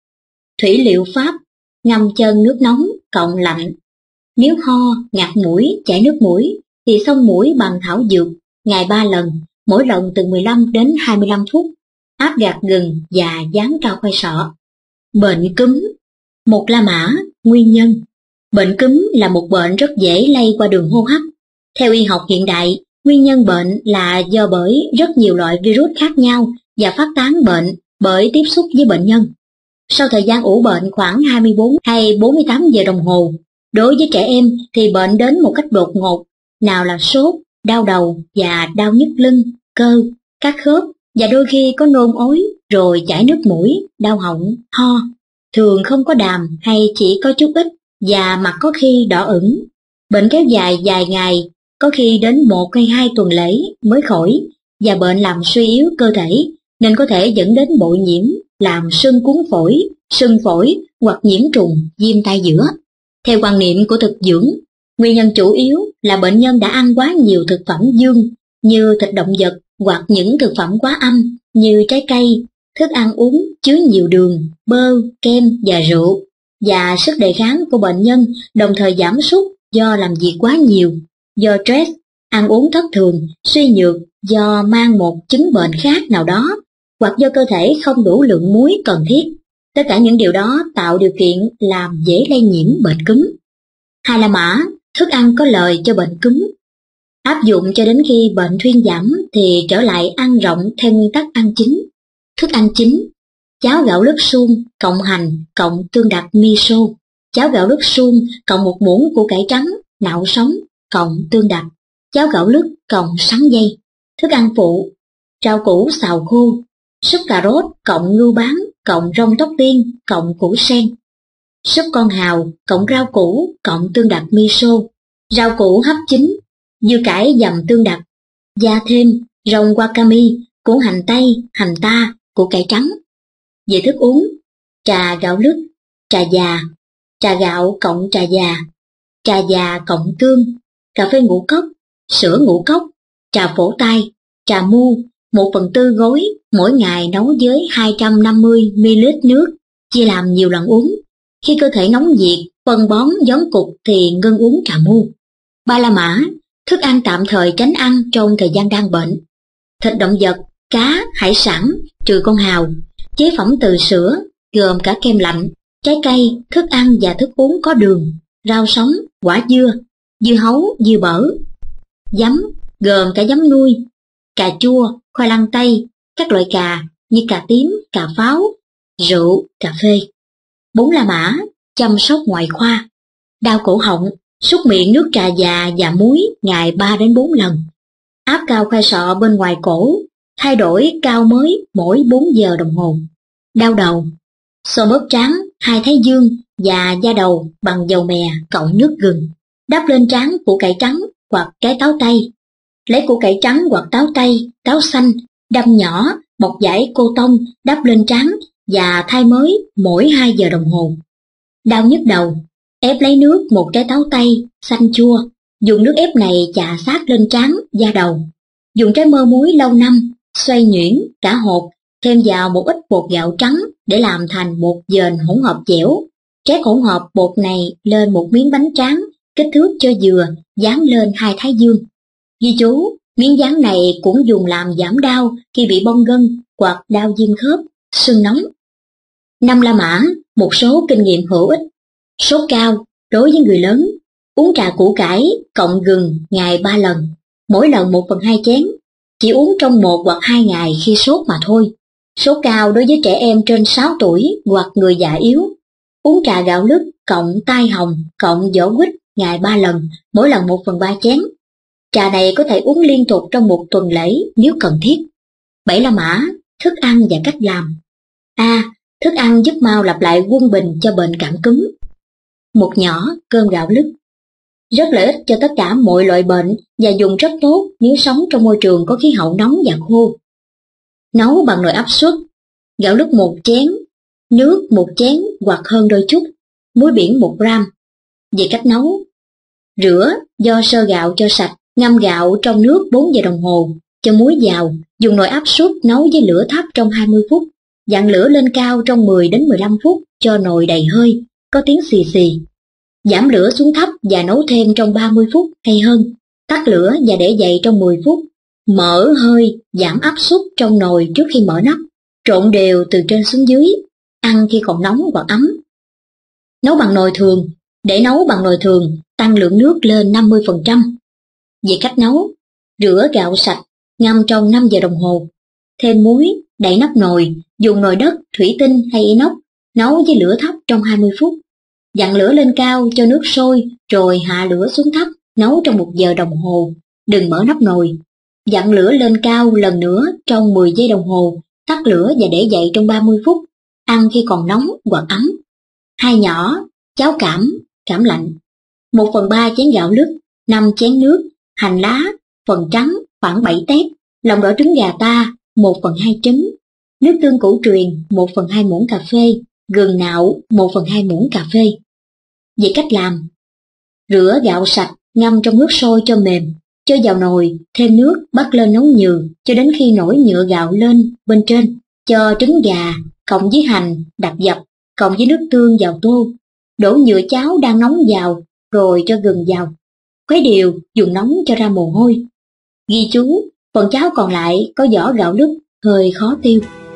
Thủy liệu pháp: ngâm chân nước nóng cộng lạnh. Nếu ho, ngạt mũi, chảy nước mũi thì xông mũi bằng thảo dược ngày ba lần, mỗi lần từ mười lăm đến hai mươi lăm phút. Áp gạt gừng và dán cao khoai sọ. Bệnh cúm. Một la mã, nguyên nhân. Bệnh cúm là một bệnh rất dễ lây qua đường hô hấp. Theo y học hiện đại, nguyên nhân bệnh là do bởi rất nhiều loại virus khác nhau và phát tán bệnh bởi tiếp xúc với bệnh nhân. Sau thời gian ủ bệnh khoảng hai mươi bốn hay bốn mươi tám giờ đồng hồ, đối với trẻ em thì bệnh đến một cách đột ngột, nào là sốt, đau đầu và đau nhức lưng, cơ, các khớp, và đôi khi có nôn ói rồi chảy nước mũi, đau họng, ho. Thường không có đàm hay chỉ có chút ít, và mặt có khi đỏ ửng. Bệnh kéo dài vài ngày, có khi đến một hay hai tuần lễ mới khỏi, và bệnh làm suy yếu cơ thể, nên có thể dẫn đến bội nhiễm, làm sưng cuốn phổi, sưng phổi hoặc nhiễm trùng, viêm tai giữa. Theo quan niệm của thực dưỡng, nguyên nhân chủ yếu là bệnh nhân đã ăn quá nhiều thực phẩm dương như thịt động vật hoặc những thực phẩm quá âm như trái cây, thức ăn uống chứa nhiều đường, bơ, kem và rượu, và sức đề kháng của bệnh nhân đồng thời giảm sút do làm việc quá nhiều, do stress, ăn uống thất thường, suy nhược do mang một chứng bệnh khác nào đó, hoặc do cơ thể không đủ lượng muối cần thiết. Tất cả những điều đó tạo điều kiện làm dễ lây nhiễm bệnh cúm. Hai la mã, thức ăn có lợi cho bệnh cúm. Áp dụng cho đến khi bệnh thuyên giảm thì trở lại ăn rộng theo nguyên tắc ăn chính. Thức ăn chính: cháo gạo lứt suông cộng hành cộng tương đặc miso, cháo gạo lứt suông cộng một muỗng củ cải trắng, nạo sống cộng tương đặc, cháo gạo lứt cộng sắn dây. Thức ăn phụ: rau củ xào khô, súp cà rốt cộng ngưu bám cộng rong tóc tiên cộng củ sen, súp con hào cộng rau củ cộng tương đặc miso, rau củ hấp chín, dưa cải dầm tương đặc, gia thêm rong wakame, củ hành tây, hành ta, củ cải trắng. Về thức uống: trà gạo lứt, trà già, trà gạo cộng trà già, trà già cộng tương, cà phê ngũ cốc, sữa ngũ cốc, trà phổ tai, trà mu, một phần tư gói, mỗi ngày nấu với hai trăm năm mươi mi li lít nước, chia làm nhiều lần uống. Khi cơ thể nóng nhiệt, phân bón gión cục thì ngưng uống trà mu. Ba la mã, thức ăn tạm thời tránh ăn trong thời gian đang bệnh. Thịt động vật, cá, hải sản, trừ con hào, chế phẩm từ sữa, gồm cả kem lạnh, trái cây, thức ăn và thức uống có đường, rau sống, quả dưa, dưa hấu, dưa bở, giấm, gồm cả giấm nuôi, cà chua, khoai lang tây, các loại cà như cà tím, cà pháo, rượu, cà phê. Bốn la mã, chăm sóc ngoại khoa. Đau cổ họng, súc miệng nước trà già và muối ngày ba đến bốn lần. Áp cao khoai sọ bên ngoài cổ, thay đổi cao mới mỗi bốn giờ đồng hồ. Đau đầu, xoa bóp trán, hai thái dương và da đầu bằng dầu mè cộng nước gừng. Đắp lên trán củ cải trắng hoặc trái táo tây. Lấy củ cải trắng hoặc táo tây, táo xanh, đâm nhỏ, một dải cô tông đắp lên trán và thay mới mỗi hai giờ đồng hồ. Đau nhức đầu, ép lấy nước một trái táo tây, xanh chua, dùng nước ép này chà sát lên trán, da đầu. Dùng trái mơ muối lâu năm, xoay nhuyễn, cả hột, thêm vào một ít bột gạo trắng để làm thành một dền hỗn hợp dẻo. Trét hỗn hợp bột này lên một miếng bánh tráng, kích thước cho vừa, dán lên hai thái dương. Ghi chú, miếng dán này cũng dùng làm giảm đau khi bị bong gân hoặc đau viêm khớp, sưng nóng. Năm La Mã, một số kinh nghiệm hữu ích. Sốt cao, đối với người lớn, uống trà củ cải cộng gừng ngày ba lần, mỗi lần một phần hai chén, chỉ uống trong một hoặc hai ngày khi sốt mà thôi. Sốt cao đối với trẻ em trên sáu tuổi hoặc người già yếu, uống trà gạo lứt cộng tai hồng cộng vỏ quýt ngày ba lần, mỗi lần một phần ba chén. Trà này có thể uống liên tục trong một tuần lễ nếu cần thiết. Bảy La Mã, thức ăn và cách làm. A. Thức ăn giúp mau lặp lại quân bình cho bệnh cảm cúm. Một nhỏ cơm gạo lứt. Rất lợi ích cho tất cả mọi loại bệnh và dùng rất tốt nếu sống trong môi trường có khí hậu nóng và khô. Nấu bằng nồi áp suất. Gạo lứt một chén, nước một chén hoặc hơn đôi chút, muối biển một gram. Về cách nấu: rửa, vo sơ gạo cho sạch, ngâm gạo trong nước bốn giờ đồng hồ, cho muối vào, dùng nồi áp suất nấu với lửa thấp trong hai mươi phút, dặn lửa lên cao trong mười đến mười lăm phút cho nồi đầy hơi, có tiếng xì xì. Giảm lửa xuống thấp và nấu thêm trong ba mươi phút hay hơn, tắt lửa và để dậy trong mười phút. Mở hơi, giảm áp suất trong nồi trước khi mở nắp, trộn đều từ trên xuống dưới, ăn khi còn nóng hoặc ấm. Nấu bằng nồi thường. Để nấu bằng nồi thường, tăng lượng nước lên năm mươi phần trăm. Về cách nấu: rửa gạo sạch, ngâm trong năm giờ đồng hồ. Thêm muối, đậy nắp nồi, dùng nồi đất, thủy tinh hay inox, nấu với lửa thấp trong hai mươi phút. Dặn lửa lên cao cho nước sôi, rồi hạ lửa xuống thấp, nấu trong một giờ đồng hồ. Đừng mở nắp nồi. Dặn lửa lên cao lần nữa trong mười giây đồng hồ, tắt lửa và để dậy trong ba mươi phút. Ăn khi còn nóng hoặc ấm. Hai nhỏ, cháo cảm, cảm lạnh. Một phần ba chén gạo lứt, năm chén nước, hành lá, phần trắng khoảng bảy tép, lòng đỏ trứng gà ta, một phần hai trứng, nước tương cổ truyền, một phần hai muỗng cà phê, gừng nạo, một phần hai muỗng cà phê. Về cách làm: rửa gạo sạch, ngâm trong nước sôi cho mềm, cho vào nồi, thêm nước, bắt lên nấu nhừ cho đến khi nổi nhựa gạo lên bên trên, cho trứng gà cộng với hành đập dập cộng với nước tương vào tô, đổ nhựa cháo đang nóng vào, rồi cho gừng vào, khuấy đều, dùng nóng cho ra mồ hôi. Ghi chú: phần cháo còn lại có vỏ gạo lứt, hơi khó tiêu.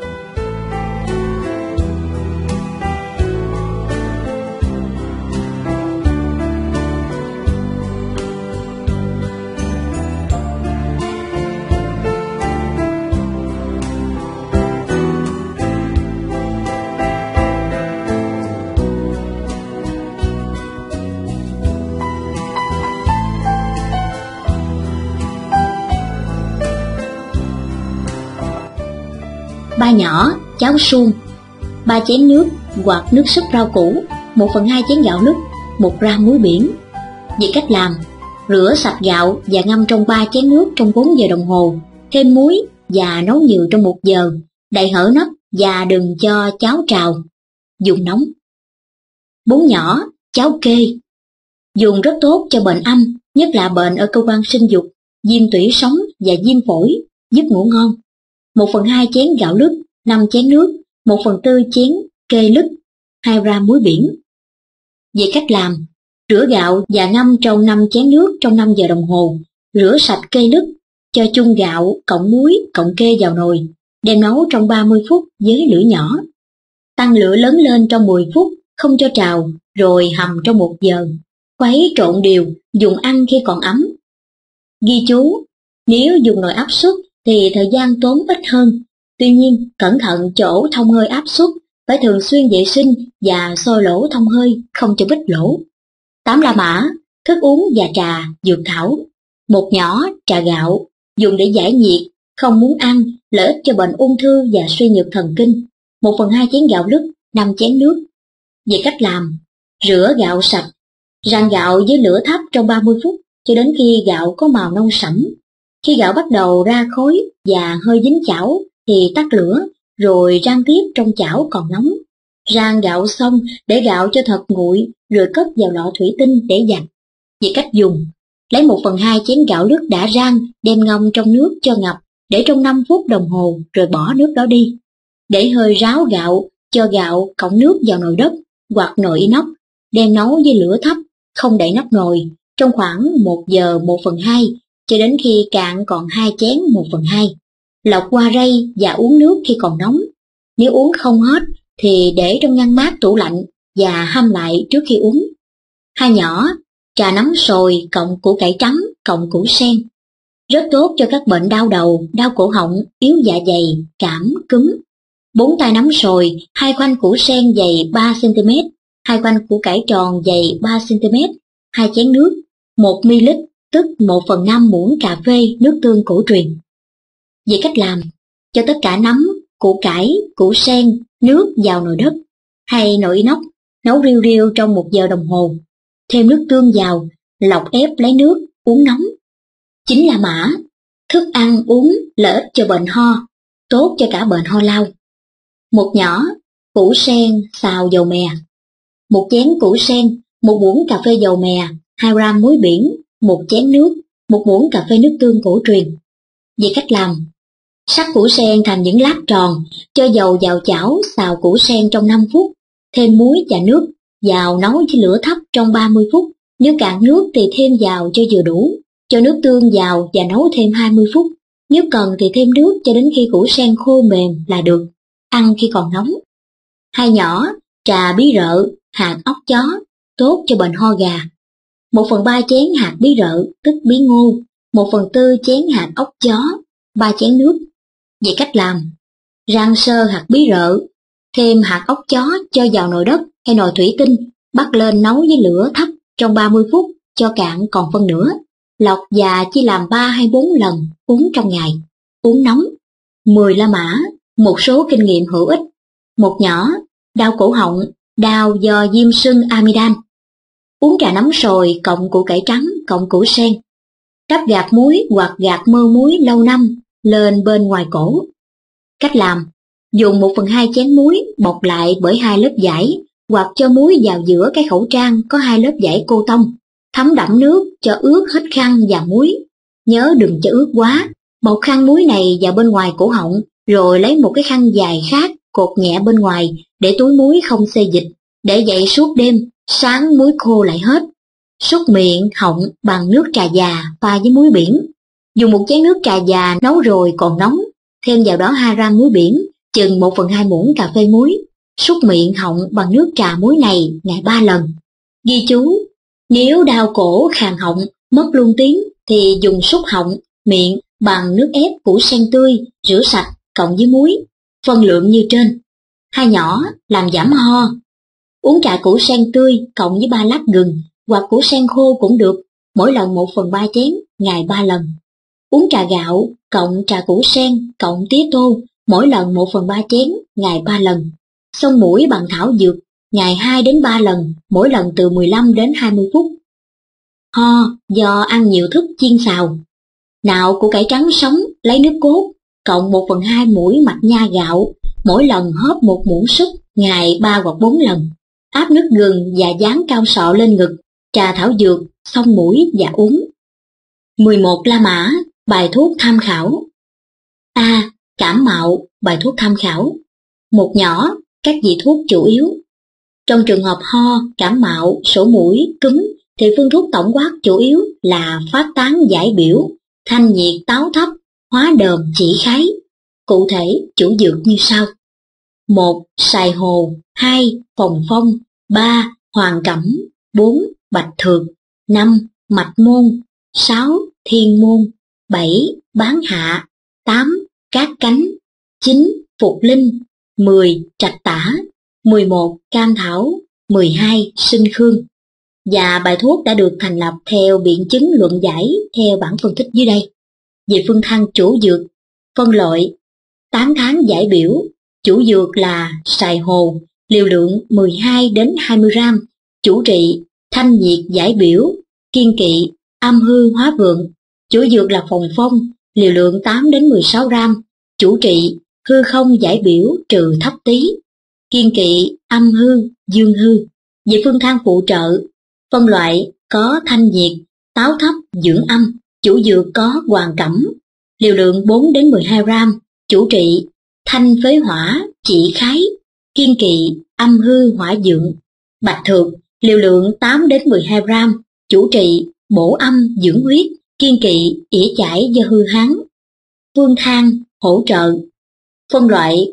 Ba nhỏ, cháo suông. Ba chén nước hoặc nước súp rau củ, một phần hai chén gạo lứt, một gram muối biển. Về cách làm: rửa sạch gạo và ngâm trong ba chén nước trong bốn giờ đồng hồ, thêm muối và nấu nhừ trong một giờ, đậy hở nắp và đừng cho cháo trào. Dùng nóng. Bốn nhỏ, cháo kê. Dùng rất tốt cho bệnh âm, nhất là bệnh ở cơ quan sinh dục, viêm tủy sống và viêm phổi, giúp ngủ ngon. Một phần hai chén gạo lứt, năm chén nước, một phần tư chén kê lứt, hai gram muối biển. Về cách làm: rửa gạo và ngâm trong năm chén nước trong năm giờ đồng hồ, rửa sạch kê lứt, cho chung gạo cộng muối cộng kê vào nồi, đem nấu trong ba mươi phút với lửa nhỏ. Tăng lửa lớn lên trong mười phút, không cho trào, rồi hầm trong một giờ. Khuấy trộn đều, dùng ăn khi còn ấm. Ghi chú: nếu dùng nồi áp suất thì thời gian tốn ít hơn. Tuy nhiên, cẩn thận chỗ thông hơi áp suất, phải thường xuyên vệ sinh và soi lỗ thông hơi, không cho bít lỗ. Tám La Mã, thức uống và trà, dược thảo. Một nhỏ, trà gạo, dùng để giải nhiệt, không muốn ăn, lợi ích cho bệnh ung thư và suy nhược thần kinh. Một phần hai chén gạo lứt, năm chén nước. Về cách làm: rửa gạo sạch, rang gạo với lửa thấp trong ba mươi phút cho đến khi gạo có màu nâu sẫm. Khi gạo bắt đầu ra khói và hơi dính chảo thì tắt lửa, rồi rang tiếp trong chảo còn nóng. Rang gạo xong, để gạo cho thật nguội, rồi cất vào lọ thủy tinh để dành. Về cách dùng: lấy một phần hai chén gạo lứt đã rang, đem ngâm trong nước cho ngập, để trong năm phút đồng hồ, rồi bỏ nước đó đi. Để hơi ráo gạo, cho gạo cộng nước vào nồi đất hoặc nồi inox, đem nấu với lửa thấp, không đậy nắp nồi, trong khoảng một giờ một phần hai, cho đến khi cạn còn hai chén một phần hai. Lọc qua rây và uống nước khi còn nóng. Nếu uống không hết, thì để trong ngăn mát tủ lạnh và hâm lại trước khi uống. Hai nhỏ, trà nấm sồi cộng củ cải trắng cộng củ sen. Rất tốt cho các bệnh đau đầu, đau cổ họng, yếu dạ dày, cảm, cúm. Bốn tay nấm sồi, hai khoanh củ sen dày ba xăng-ti-mét, hai khoanh củ cải tròn dày ba xăng-ti-mét, hai chén nước, một mi-li-lít, tức một phần năm muỗng cà phê nước tương cổ truyền. Về cách làm, cho tất cả nấm, củ cải, củ sen, nước vào nồi đất hay nồi inox, nấu riu riu trong một giờ đồng hồ. Thêm nước tương vào, lọc ép lấy nước, uống nóng. Chính là mã, thức ăn uống lợi ích cho bệnh ho, tốt cho cả bệnh ho lao. Một nhỏ, củ sen xào dầu mè. Một chén củ sen, một muỗng cà phê dầu mè, hai gam muối biển, một chén nước, một muỗng cà phê nước tương cổ truyền. Về cách làm, sắc củ sen thành những lát tròn, cho dầu vào chảo xào củ sen trong năm phút, thêm muối và nước, vào nấu với lửa thấp trong ba mươi phút, nếu cạn nước thì thêm vào cho vừa đủ, cho nước tương vào và nấu thêm hai mươi phút, nếu cần thì thêm nước cho đến khi củ sen khô mềm là được, ăn khi còn nóng. Hai nhỏ, trà bí rợ, hạt óc chó, tốt cho bệnh ho gà. Một phần ba chén hạt bí rợ, tức bí ngô, một phần tư chén hạt óc chó, ba chén nước. Về cách làm, rang sơ hạt bí rợ, thêm hạt óc chó cho vào nồi đất hay nồi thủy tinh, bắt lên nấu với lửa thấp trong ba mươi phút, cho cạn còn phân nửa. Lọc và chia làm ba hay bốn lần, uống trong ngày. Uống nóng. mười la mã, một số kinh nghiệm hữu ích. Một nhỏ, đau cổ họng, đau do viêm sưng amidan. Uống trà nấm sồi cộng củ cải trắng cộng củ sen. Đắp gạt muối hoặc gạt mơ muối lâu năm lên bên ngoài cổ. Cách làm, dùng một phần hai chén muối bọc lại bởi hai lớp vải, hoặc cho muối vào giữa cái khẩu trang có hai lớp vải cô tông, thấm đẫm nước cho ướt hết khăn và muối. Nhớ đừng cho ướt quá, bọc khăn muối này vào bên ngoài cổ họng, rồi lấy một cái khăn dài khác cột nhẹ bên ngoài để túi muối không xê dịch, để vậy suốt đêm, sáng muối khô lại hết. Súc miệng, họng bằng nước trà già pha với muối biển. Dùng một chén nước trà già nấu rồi còn nóng, thêm vào đó hai gam muối biển, chừng một phần hai muỗng cà phê muối. Súc miệng, họng bằng nước trà muối này ngày ba lần. Ghi chú, nếu đau cổ, khàn họng, mất luôn tiếng thì dùng súc họng, miệng bằng nước ép củ sen tươi, rửa sạch cộng với muối, phân lượng như trên. Hai nhỏ, làm giảm ho. Uống trà củ sen tươi cộng với ba lát gừng, hoặc củ sen khô cũng được, mỗi lần một phần ba chén, ngày ba lần. Uống trà gạo cộng trà củ sen cộng tía tô, mỗi lần một phần ba chén, ngày ba lần. Xông mũi bằng thảo dược, ngày hai đến ba lần, mỗi lần từ mười lăm đến hai mươi phút. Ho do ăn nhiều thức chiên xào. Nạo củ cải trắng sống lấy nước cốt, cộng một phần hai muỗng mạch nha gạo, mỗi lần hóp một muỗng súp, ngày ba hoặc bốn lần. Áp nước gừng và dán cao sọ lên ngực, trà thảo dược, xông mũi và uống. mười một la mã, bài thuốc tham khảo. A. Cảm mạo, bài thuốc tham khảo. Một nhỏ, các vị thuốc chủ yếu. Trong trường hợp ho, cảm mạo, sổ mũi, cúm, thì phương thuốc tổng quát chủ yếu là phát tán giải biểu, thanh nhiệt táo thấp, hóa đờm chỉ khái. Cụ thể, chủ dược như sau. một. Sài hồ. hai. Phòng phong. ba. Hoàng cẩm. bốn. Bạch thược. năm. Mạch môn. sáu. Thiên môn. bảy. Bán hạ. tám. Cát cánh. chín. Phục linh. mười. Trạch tả. mười một. Cam thảo. mười hai. Sinh khương. Và bài thuốc đã được thành lập theo biện chứng luận giải theo bản phân tích dưới đây. Về phương thăng chủ dược, phân loại, tám tháng giải biểu, chủ dược là sài hồ, liều lượng mười hai đến hai mươi gam, chủ trị, thanh nhiệt giải biểu, kiên kỵ, âm hư hóa vượng, chủ dược là phòng phong, liều lượng tám đến mười sáu gam, chủ trị, hư không giải biểu trừ thấp tí, kiên kỵ, âm hư, dương hư. Về phương thang phụ trợ, phân loại có thanh nhiệt, táo thấp, dưỡng âm, chủ dược có hoàng cẩm, liều lượng bốn đến mười hai gam, chủ trị, thanh phế hỏa, trị khái, kiên kỵ, âm hư hỏa dưỡng. Bạch thược, liều lượng tám đến mười hai gam, chủ trị, bổ âm, dưỡng huyết, kiên kỵ, ỉa chải do hư hán. Phương thang, hỗ trợ. Phân loại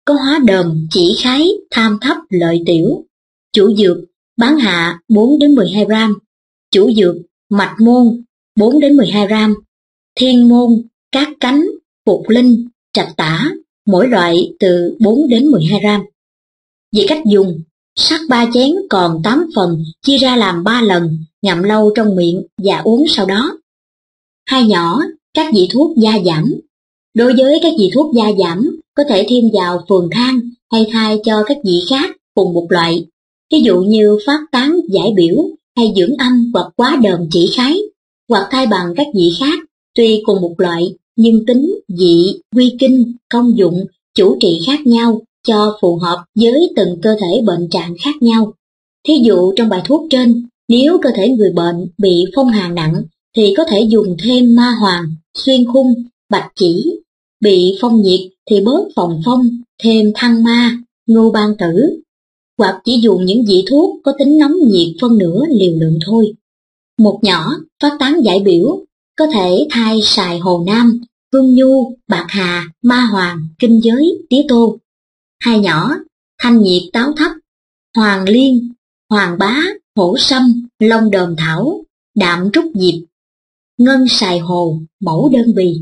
có hóa đờm, chỉ khái, tham thấp, lợi tiểu. Chủ dược bán hạ bốn đến mười hai gram, chủ dược mạch môn bốn đến mười hai gram, thiên môn, cát cánh, phục linh, trạch tả, mỗi loại từ bốn đến mười hai gram. Về cách dùng, sắc ba chén còn tám phần, chia ra làm ba lần, ngậm lâu trong miệng và uống sau đó. Hai nhỏ, các vị thuốc gia giảm. Đối với các vị thuốc gia giảm, có thể thêm vào phường thang hay thay cho các vị khác cùng một loại. Ví dụ như phát tán giải biểu hay dưỡng âm hoặc quá đờm chỉ khái, hoặc thay bằng các vị khác, tuy cùng một loại nhưng tính, vị, quy kinh, công dụng, chủ trị khác nhau cho phù hợp với từng cơ thể bệnh trạng khác nhau. Thí dụ trong bài thuốc trên, nếu cơ thể người bệnh bị phong hàn nặng thì có thể dùng thêm ma hoàng, xuyên khung, bạch chỉ. Bị phong nhiệt thì bớt phòng phong, thêm thăng ma, ngô ban tử. Hoặc chỉ dùng những vị thuốc có tính nóng nhiệt phân nửa liều lượng thôi. Một nhỏ, phát tán giải biểu, có thể thay sài hồ nam, hương nhu, bạc hà, ma hoàng, kinh giới, tía tô. Hai nhỏ, thanh nhiệt táo thấp, hoàng liên, hoàng bá, hổ sâm, long đờm thảo, đạm trúc diệp, ngân sài hồ, mẫu đơn bì.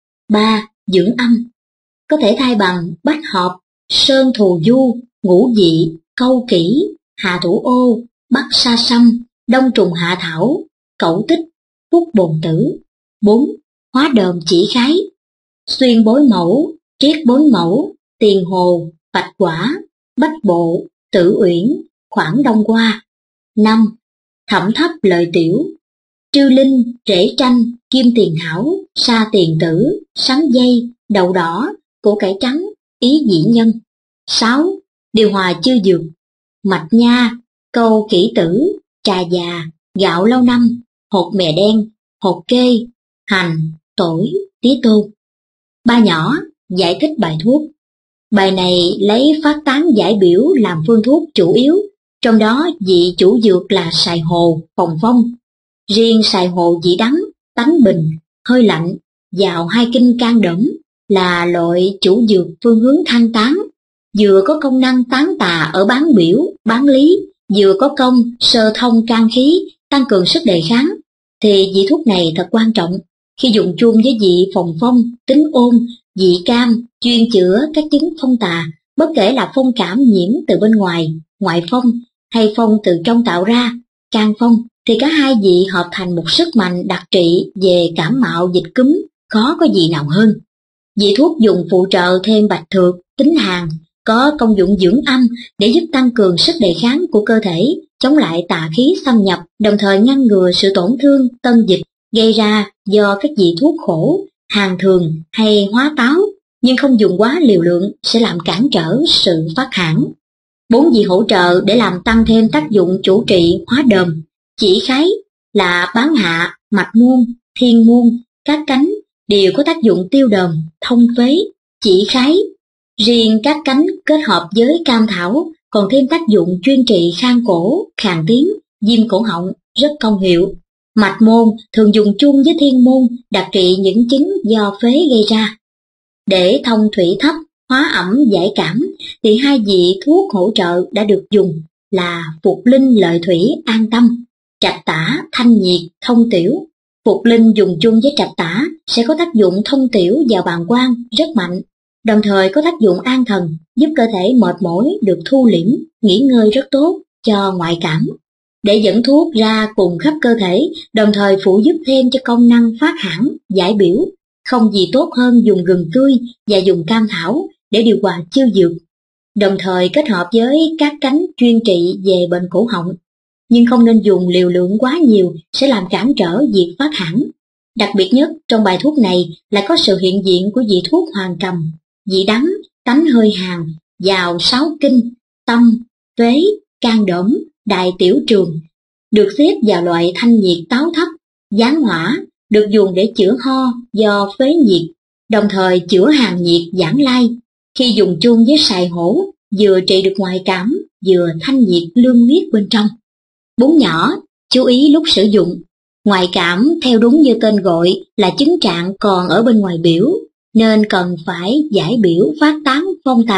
Ba, dưỡng âm, có thể thay bằng bách hợp, sơn thù du, ngũ vị, câu kỷ, hạ thủ ô, bắc sa sâm, đông trùng hạ thảo, cẩu tích, phúc bồn tử. Bốn, hóa đờm chỉ khái, xuyên bối mẫu, triết bối mẫu, tiền hồ, bạch quả, bách bộ, tử uyển, khoảng đông qua. Năm, thẩm thấp lợi tiểu, trư linh, rễ tranh, kim tiền thảo, sa tiền tử, sắn dây, đậu đỏ, củ cải trắng, ý dĩ nhân. Sáu, điều hòa chư dược, mạch nha, câu kỷ tử, trà già, gạo lâu năm, hột mè đen, hột kê, hành, tỏi, tía tô. Ba nhỏ, giải thích bài thuốc. Bài này lấy phát tán giải biểu làm phương thuốc chủ yếu, trong đó vị chủ dược là sài hồ, phòng phong. Riêng sài hồ vị đắng, tánh bình, hơi lạnh, vào hai kinh can đẫm, là loại chủ dược phương hướng thăng tán, vừa có công năng tán tà ở bán biểu, bán lý, vừa có công sơ thông can khí, tăng cường sức đề kháng, thì vị thuốc này thật quan trọng. Khi dùng chung với vị phòng phong, tính ôn, vị cam, chuyên chữa các chứng phong tà, bất kể là phong cảm nhiễm từ bên ngoài, ngoại phong, hay phong từ trong tạo ra, can phong, thì cả hai vị hợp thành một sức mạnh đặc trị về cảm mạo dịch cúm, khó có gì nào hơn. Vị thuốc dùng phụ trợ thêm bạch thược, tính hàn, có công dụng dưỡng âm để giúp tăng cường sức đề kháng của cơ thể, chống lại tà khí xâm nhập, đồng thời ngăn ngừa sự tổn thương, tân dịch gây ra do các vị thuốc khổ, hàn thường hay hóa táo, nhưng không dùng quá liều lượng sẽ làm cản trở sự phát hãn. Bốn vị hỗ trợ để làm tăng thêm tác dụng chủ trị hóa đờm, chỉ khái là bán hạ, mạch môn, thiên môn, các cánh đều có tác dụng tiêu đờm, thông phế. Chỉ khái riêng các cánh kết hợp với cam thảo còn thêm tác dụng chuyên trị khang cổ, khàn tiếng, viêm cổ họng, rất công hiệu. Mạch môn thường dùng chung với thiên môn, đặc trị những chứng do phế gây ra. Để thông thủy thấp, hóa ẩm giải cảm, thì hai vị thuốc hỗ trợ đã được dùng là phục linh lợi thủy an tâm, trạch tả thanh nhiệt thông tiểu. Phục linh dùng chung với trạch tả sẽ có tác dụng thông tiểu vào bàng quang rất mạnh, đồng thời có tác dụng an thần, giúp cơ thể mệt mỏi được thu liễm, nghỉ ngơi rất tốt cho ngoại cảm. Để dẫn thuốc ra cùng khắp cơ thể, đồng thời phụ giúp thêm cho công năng phát hãn, giải biểu, không gì tốt hơn dùng gừng tươi và dùng cam thảo để điều hòa chiêu dược, đồng thời kết hợp với các cánh chuyên trị về bệnh cổ họng. Nhưng không nên dùng liều lượng quá nhiều sẽ làm cản trở việc phát hãn. Đặc biệt nhất trong bài thuốc này là có sự hiện diện của vị thuốc hoàng cầm, vị đắng, tánh hơi hàn, vào sáu kinh, tâm, phế, can đỡm, đại tiểu trường, được xếp vào loại thanh nhiệt táo thấp, gián hỏa, được dùng để chữa ho do phế nhiệt, đồng thời chữa hàn nhiệt giãn lai. Khi dùng chung với sài hổ, vừa trị được ngoại cảm, vừa thanh nhiệt lương huyết bên trong. Bốn nhỏ, chú ý lúc sử dụng. Ngoại cảm theo đúng như tên gọi là chứng trạng còn ở bên ngoài biểu, nên cần phải giải biểu phát tán phong tà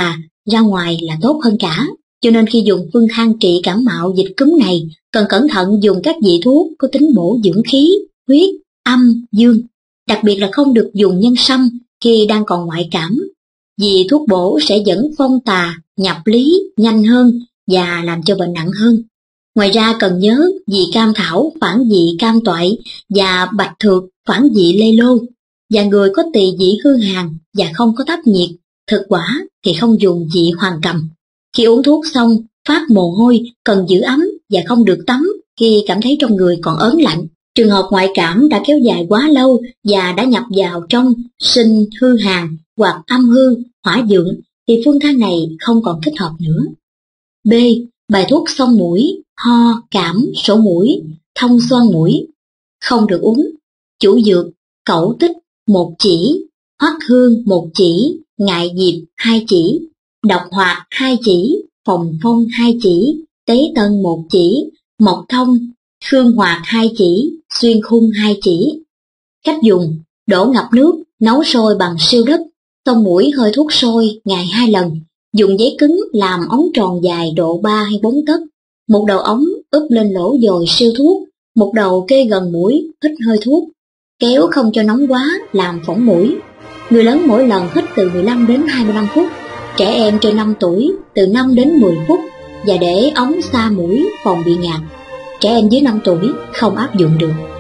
ra ngoài là tốt hơn cả. Cho nên khi dùng phương than trị cảm mạo dịch cúm này, cần cẩn thận dùng các vị thuốc có tính bổ dưỡng khí, huyết, âm, dương. Đặc biệt là không được dùng nhân sâm khi đang còn ngoại cảm, vì thuốc bổ sẽ dẫn phong tà, nhập lý nhanh hơn và làm cho bệnh nặng hơn. Ngoài ra cần nhớ vị cam thảo phản vị cam toại và bạch thược phản vị lê lô, và người có tỳ vị hư hàn và không có thấp nhiệt, thực quả thì không dùng vị hoàng cầm. Khi uống thuốc xong, phát mồ hôi, cần giữ ấm và không được tắm khi cảm thấy trong người còn ớn lạnh. Trường hợp ngoại cảm đã kéo dài quá lâu và đã nhập vào trong sinh hư hàn hoặc âm hư, hỏa dượng thì phương than này không còn thích hợp nữa. B. Bài thuốc xông mũi, ho, cảm, sổ mũi, thông xoang mũi. Không được uống. Chủ dược: cẩu tích một chỉ, hoắc hương một chỉ, ngại diệp hai chỉ, độc hoạt hai chỉ, phòng phong hai chỉ, tế tân một chỉ, mộc thông, khương hoạt hai chỉ, xuyên khung hai chỉ. Cách dùng: đổ ngập nước, nấu sôi bằng siêu đất, xông mũi hơi thuốc sôi ngày hai lần, dùng giấy cứng làm ống tròn dài độ ba hay bốn tấc, một đầu ống úp lên lỗ dồi siêu thuốc, một đầu kê gần mũi hít hơi thuốc, kéo không cho nóng quá làm phỏng mũi. Người lớn mỗi lần hít từ mười lăm đến hai mươi lăm phút, trẻ em trên năm tuổi từ năm đến mười phút, và để ống xa mũi phòng bị ngạt. Trẻ em dưới năm tuổi không áp dụng được.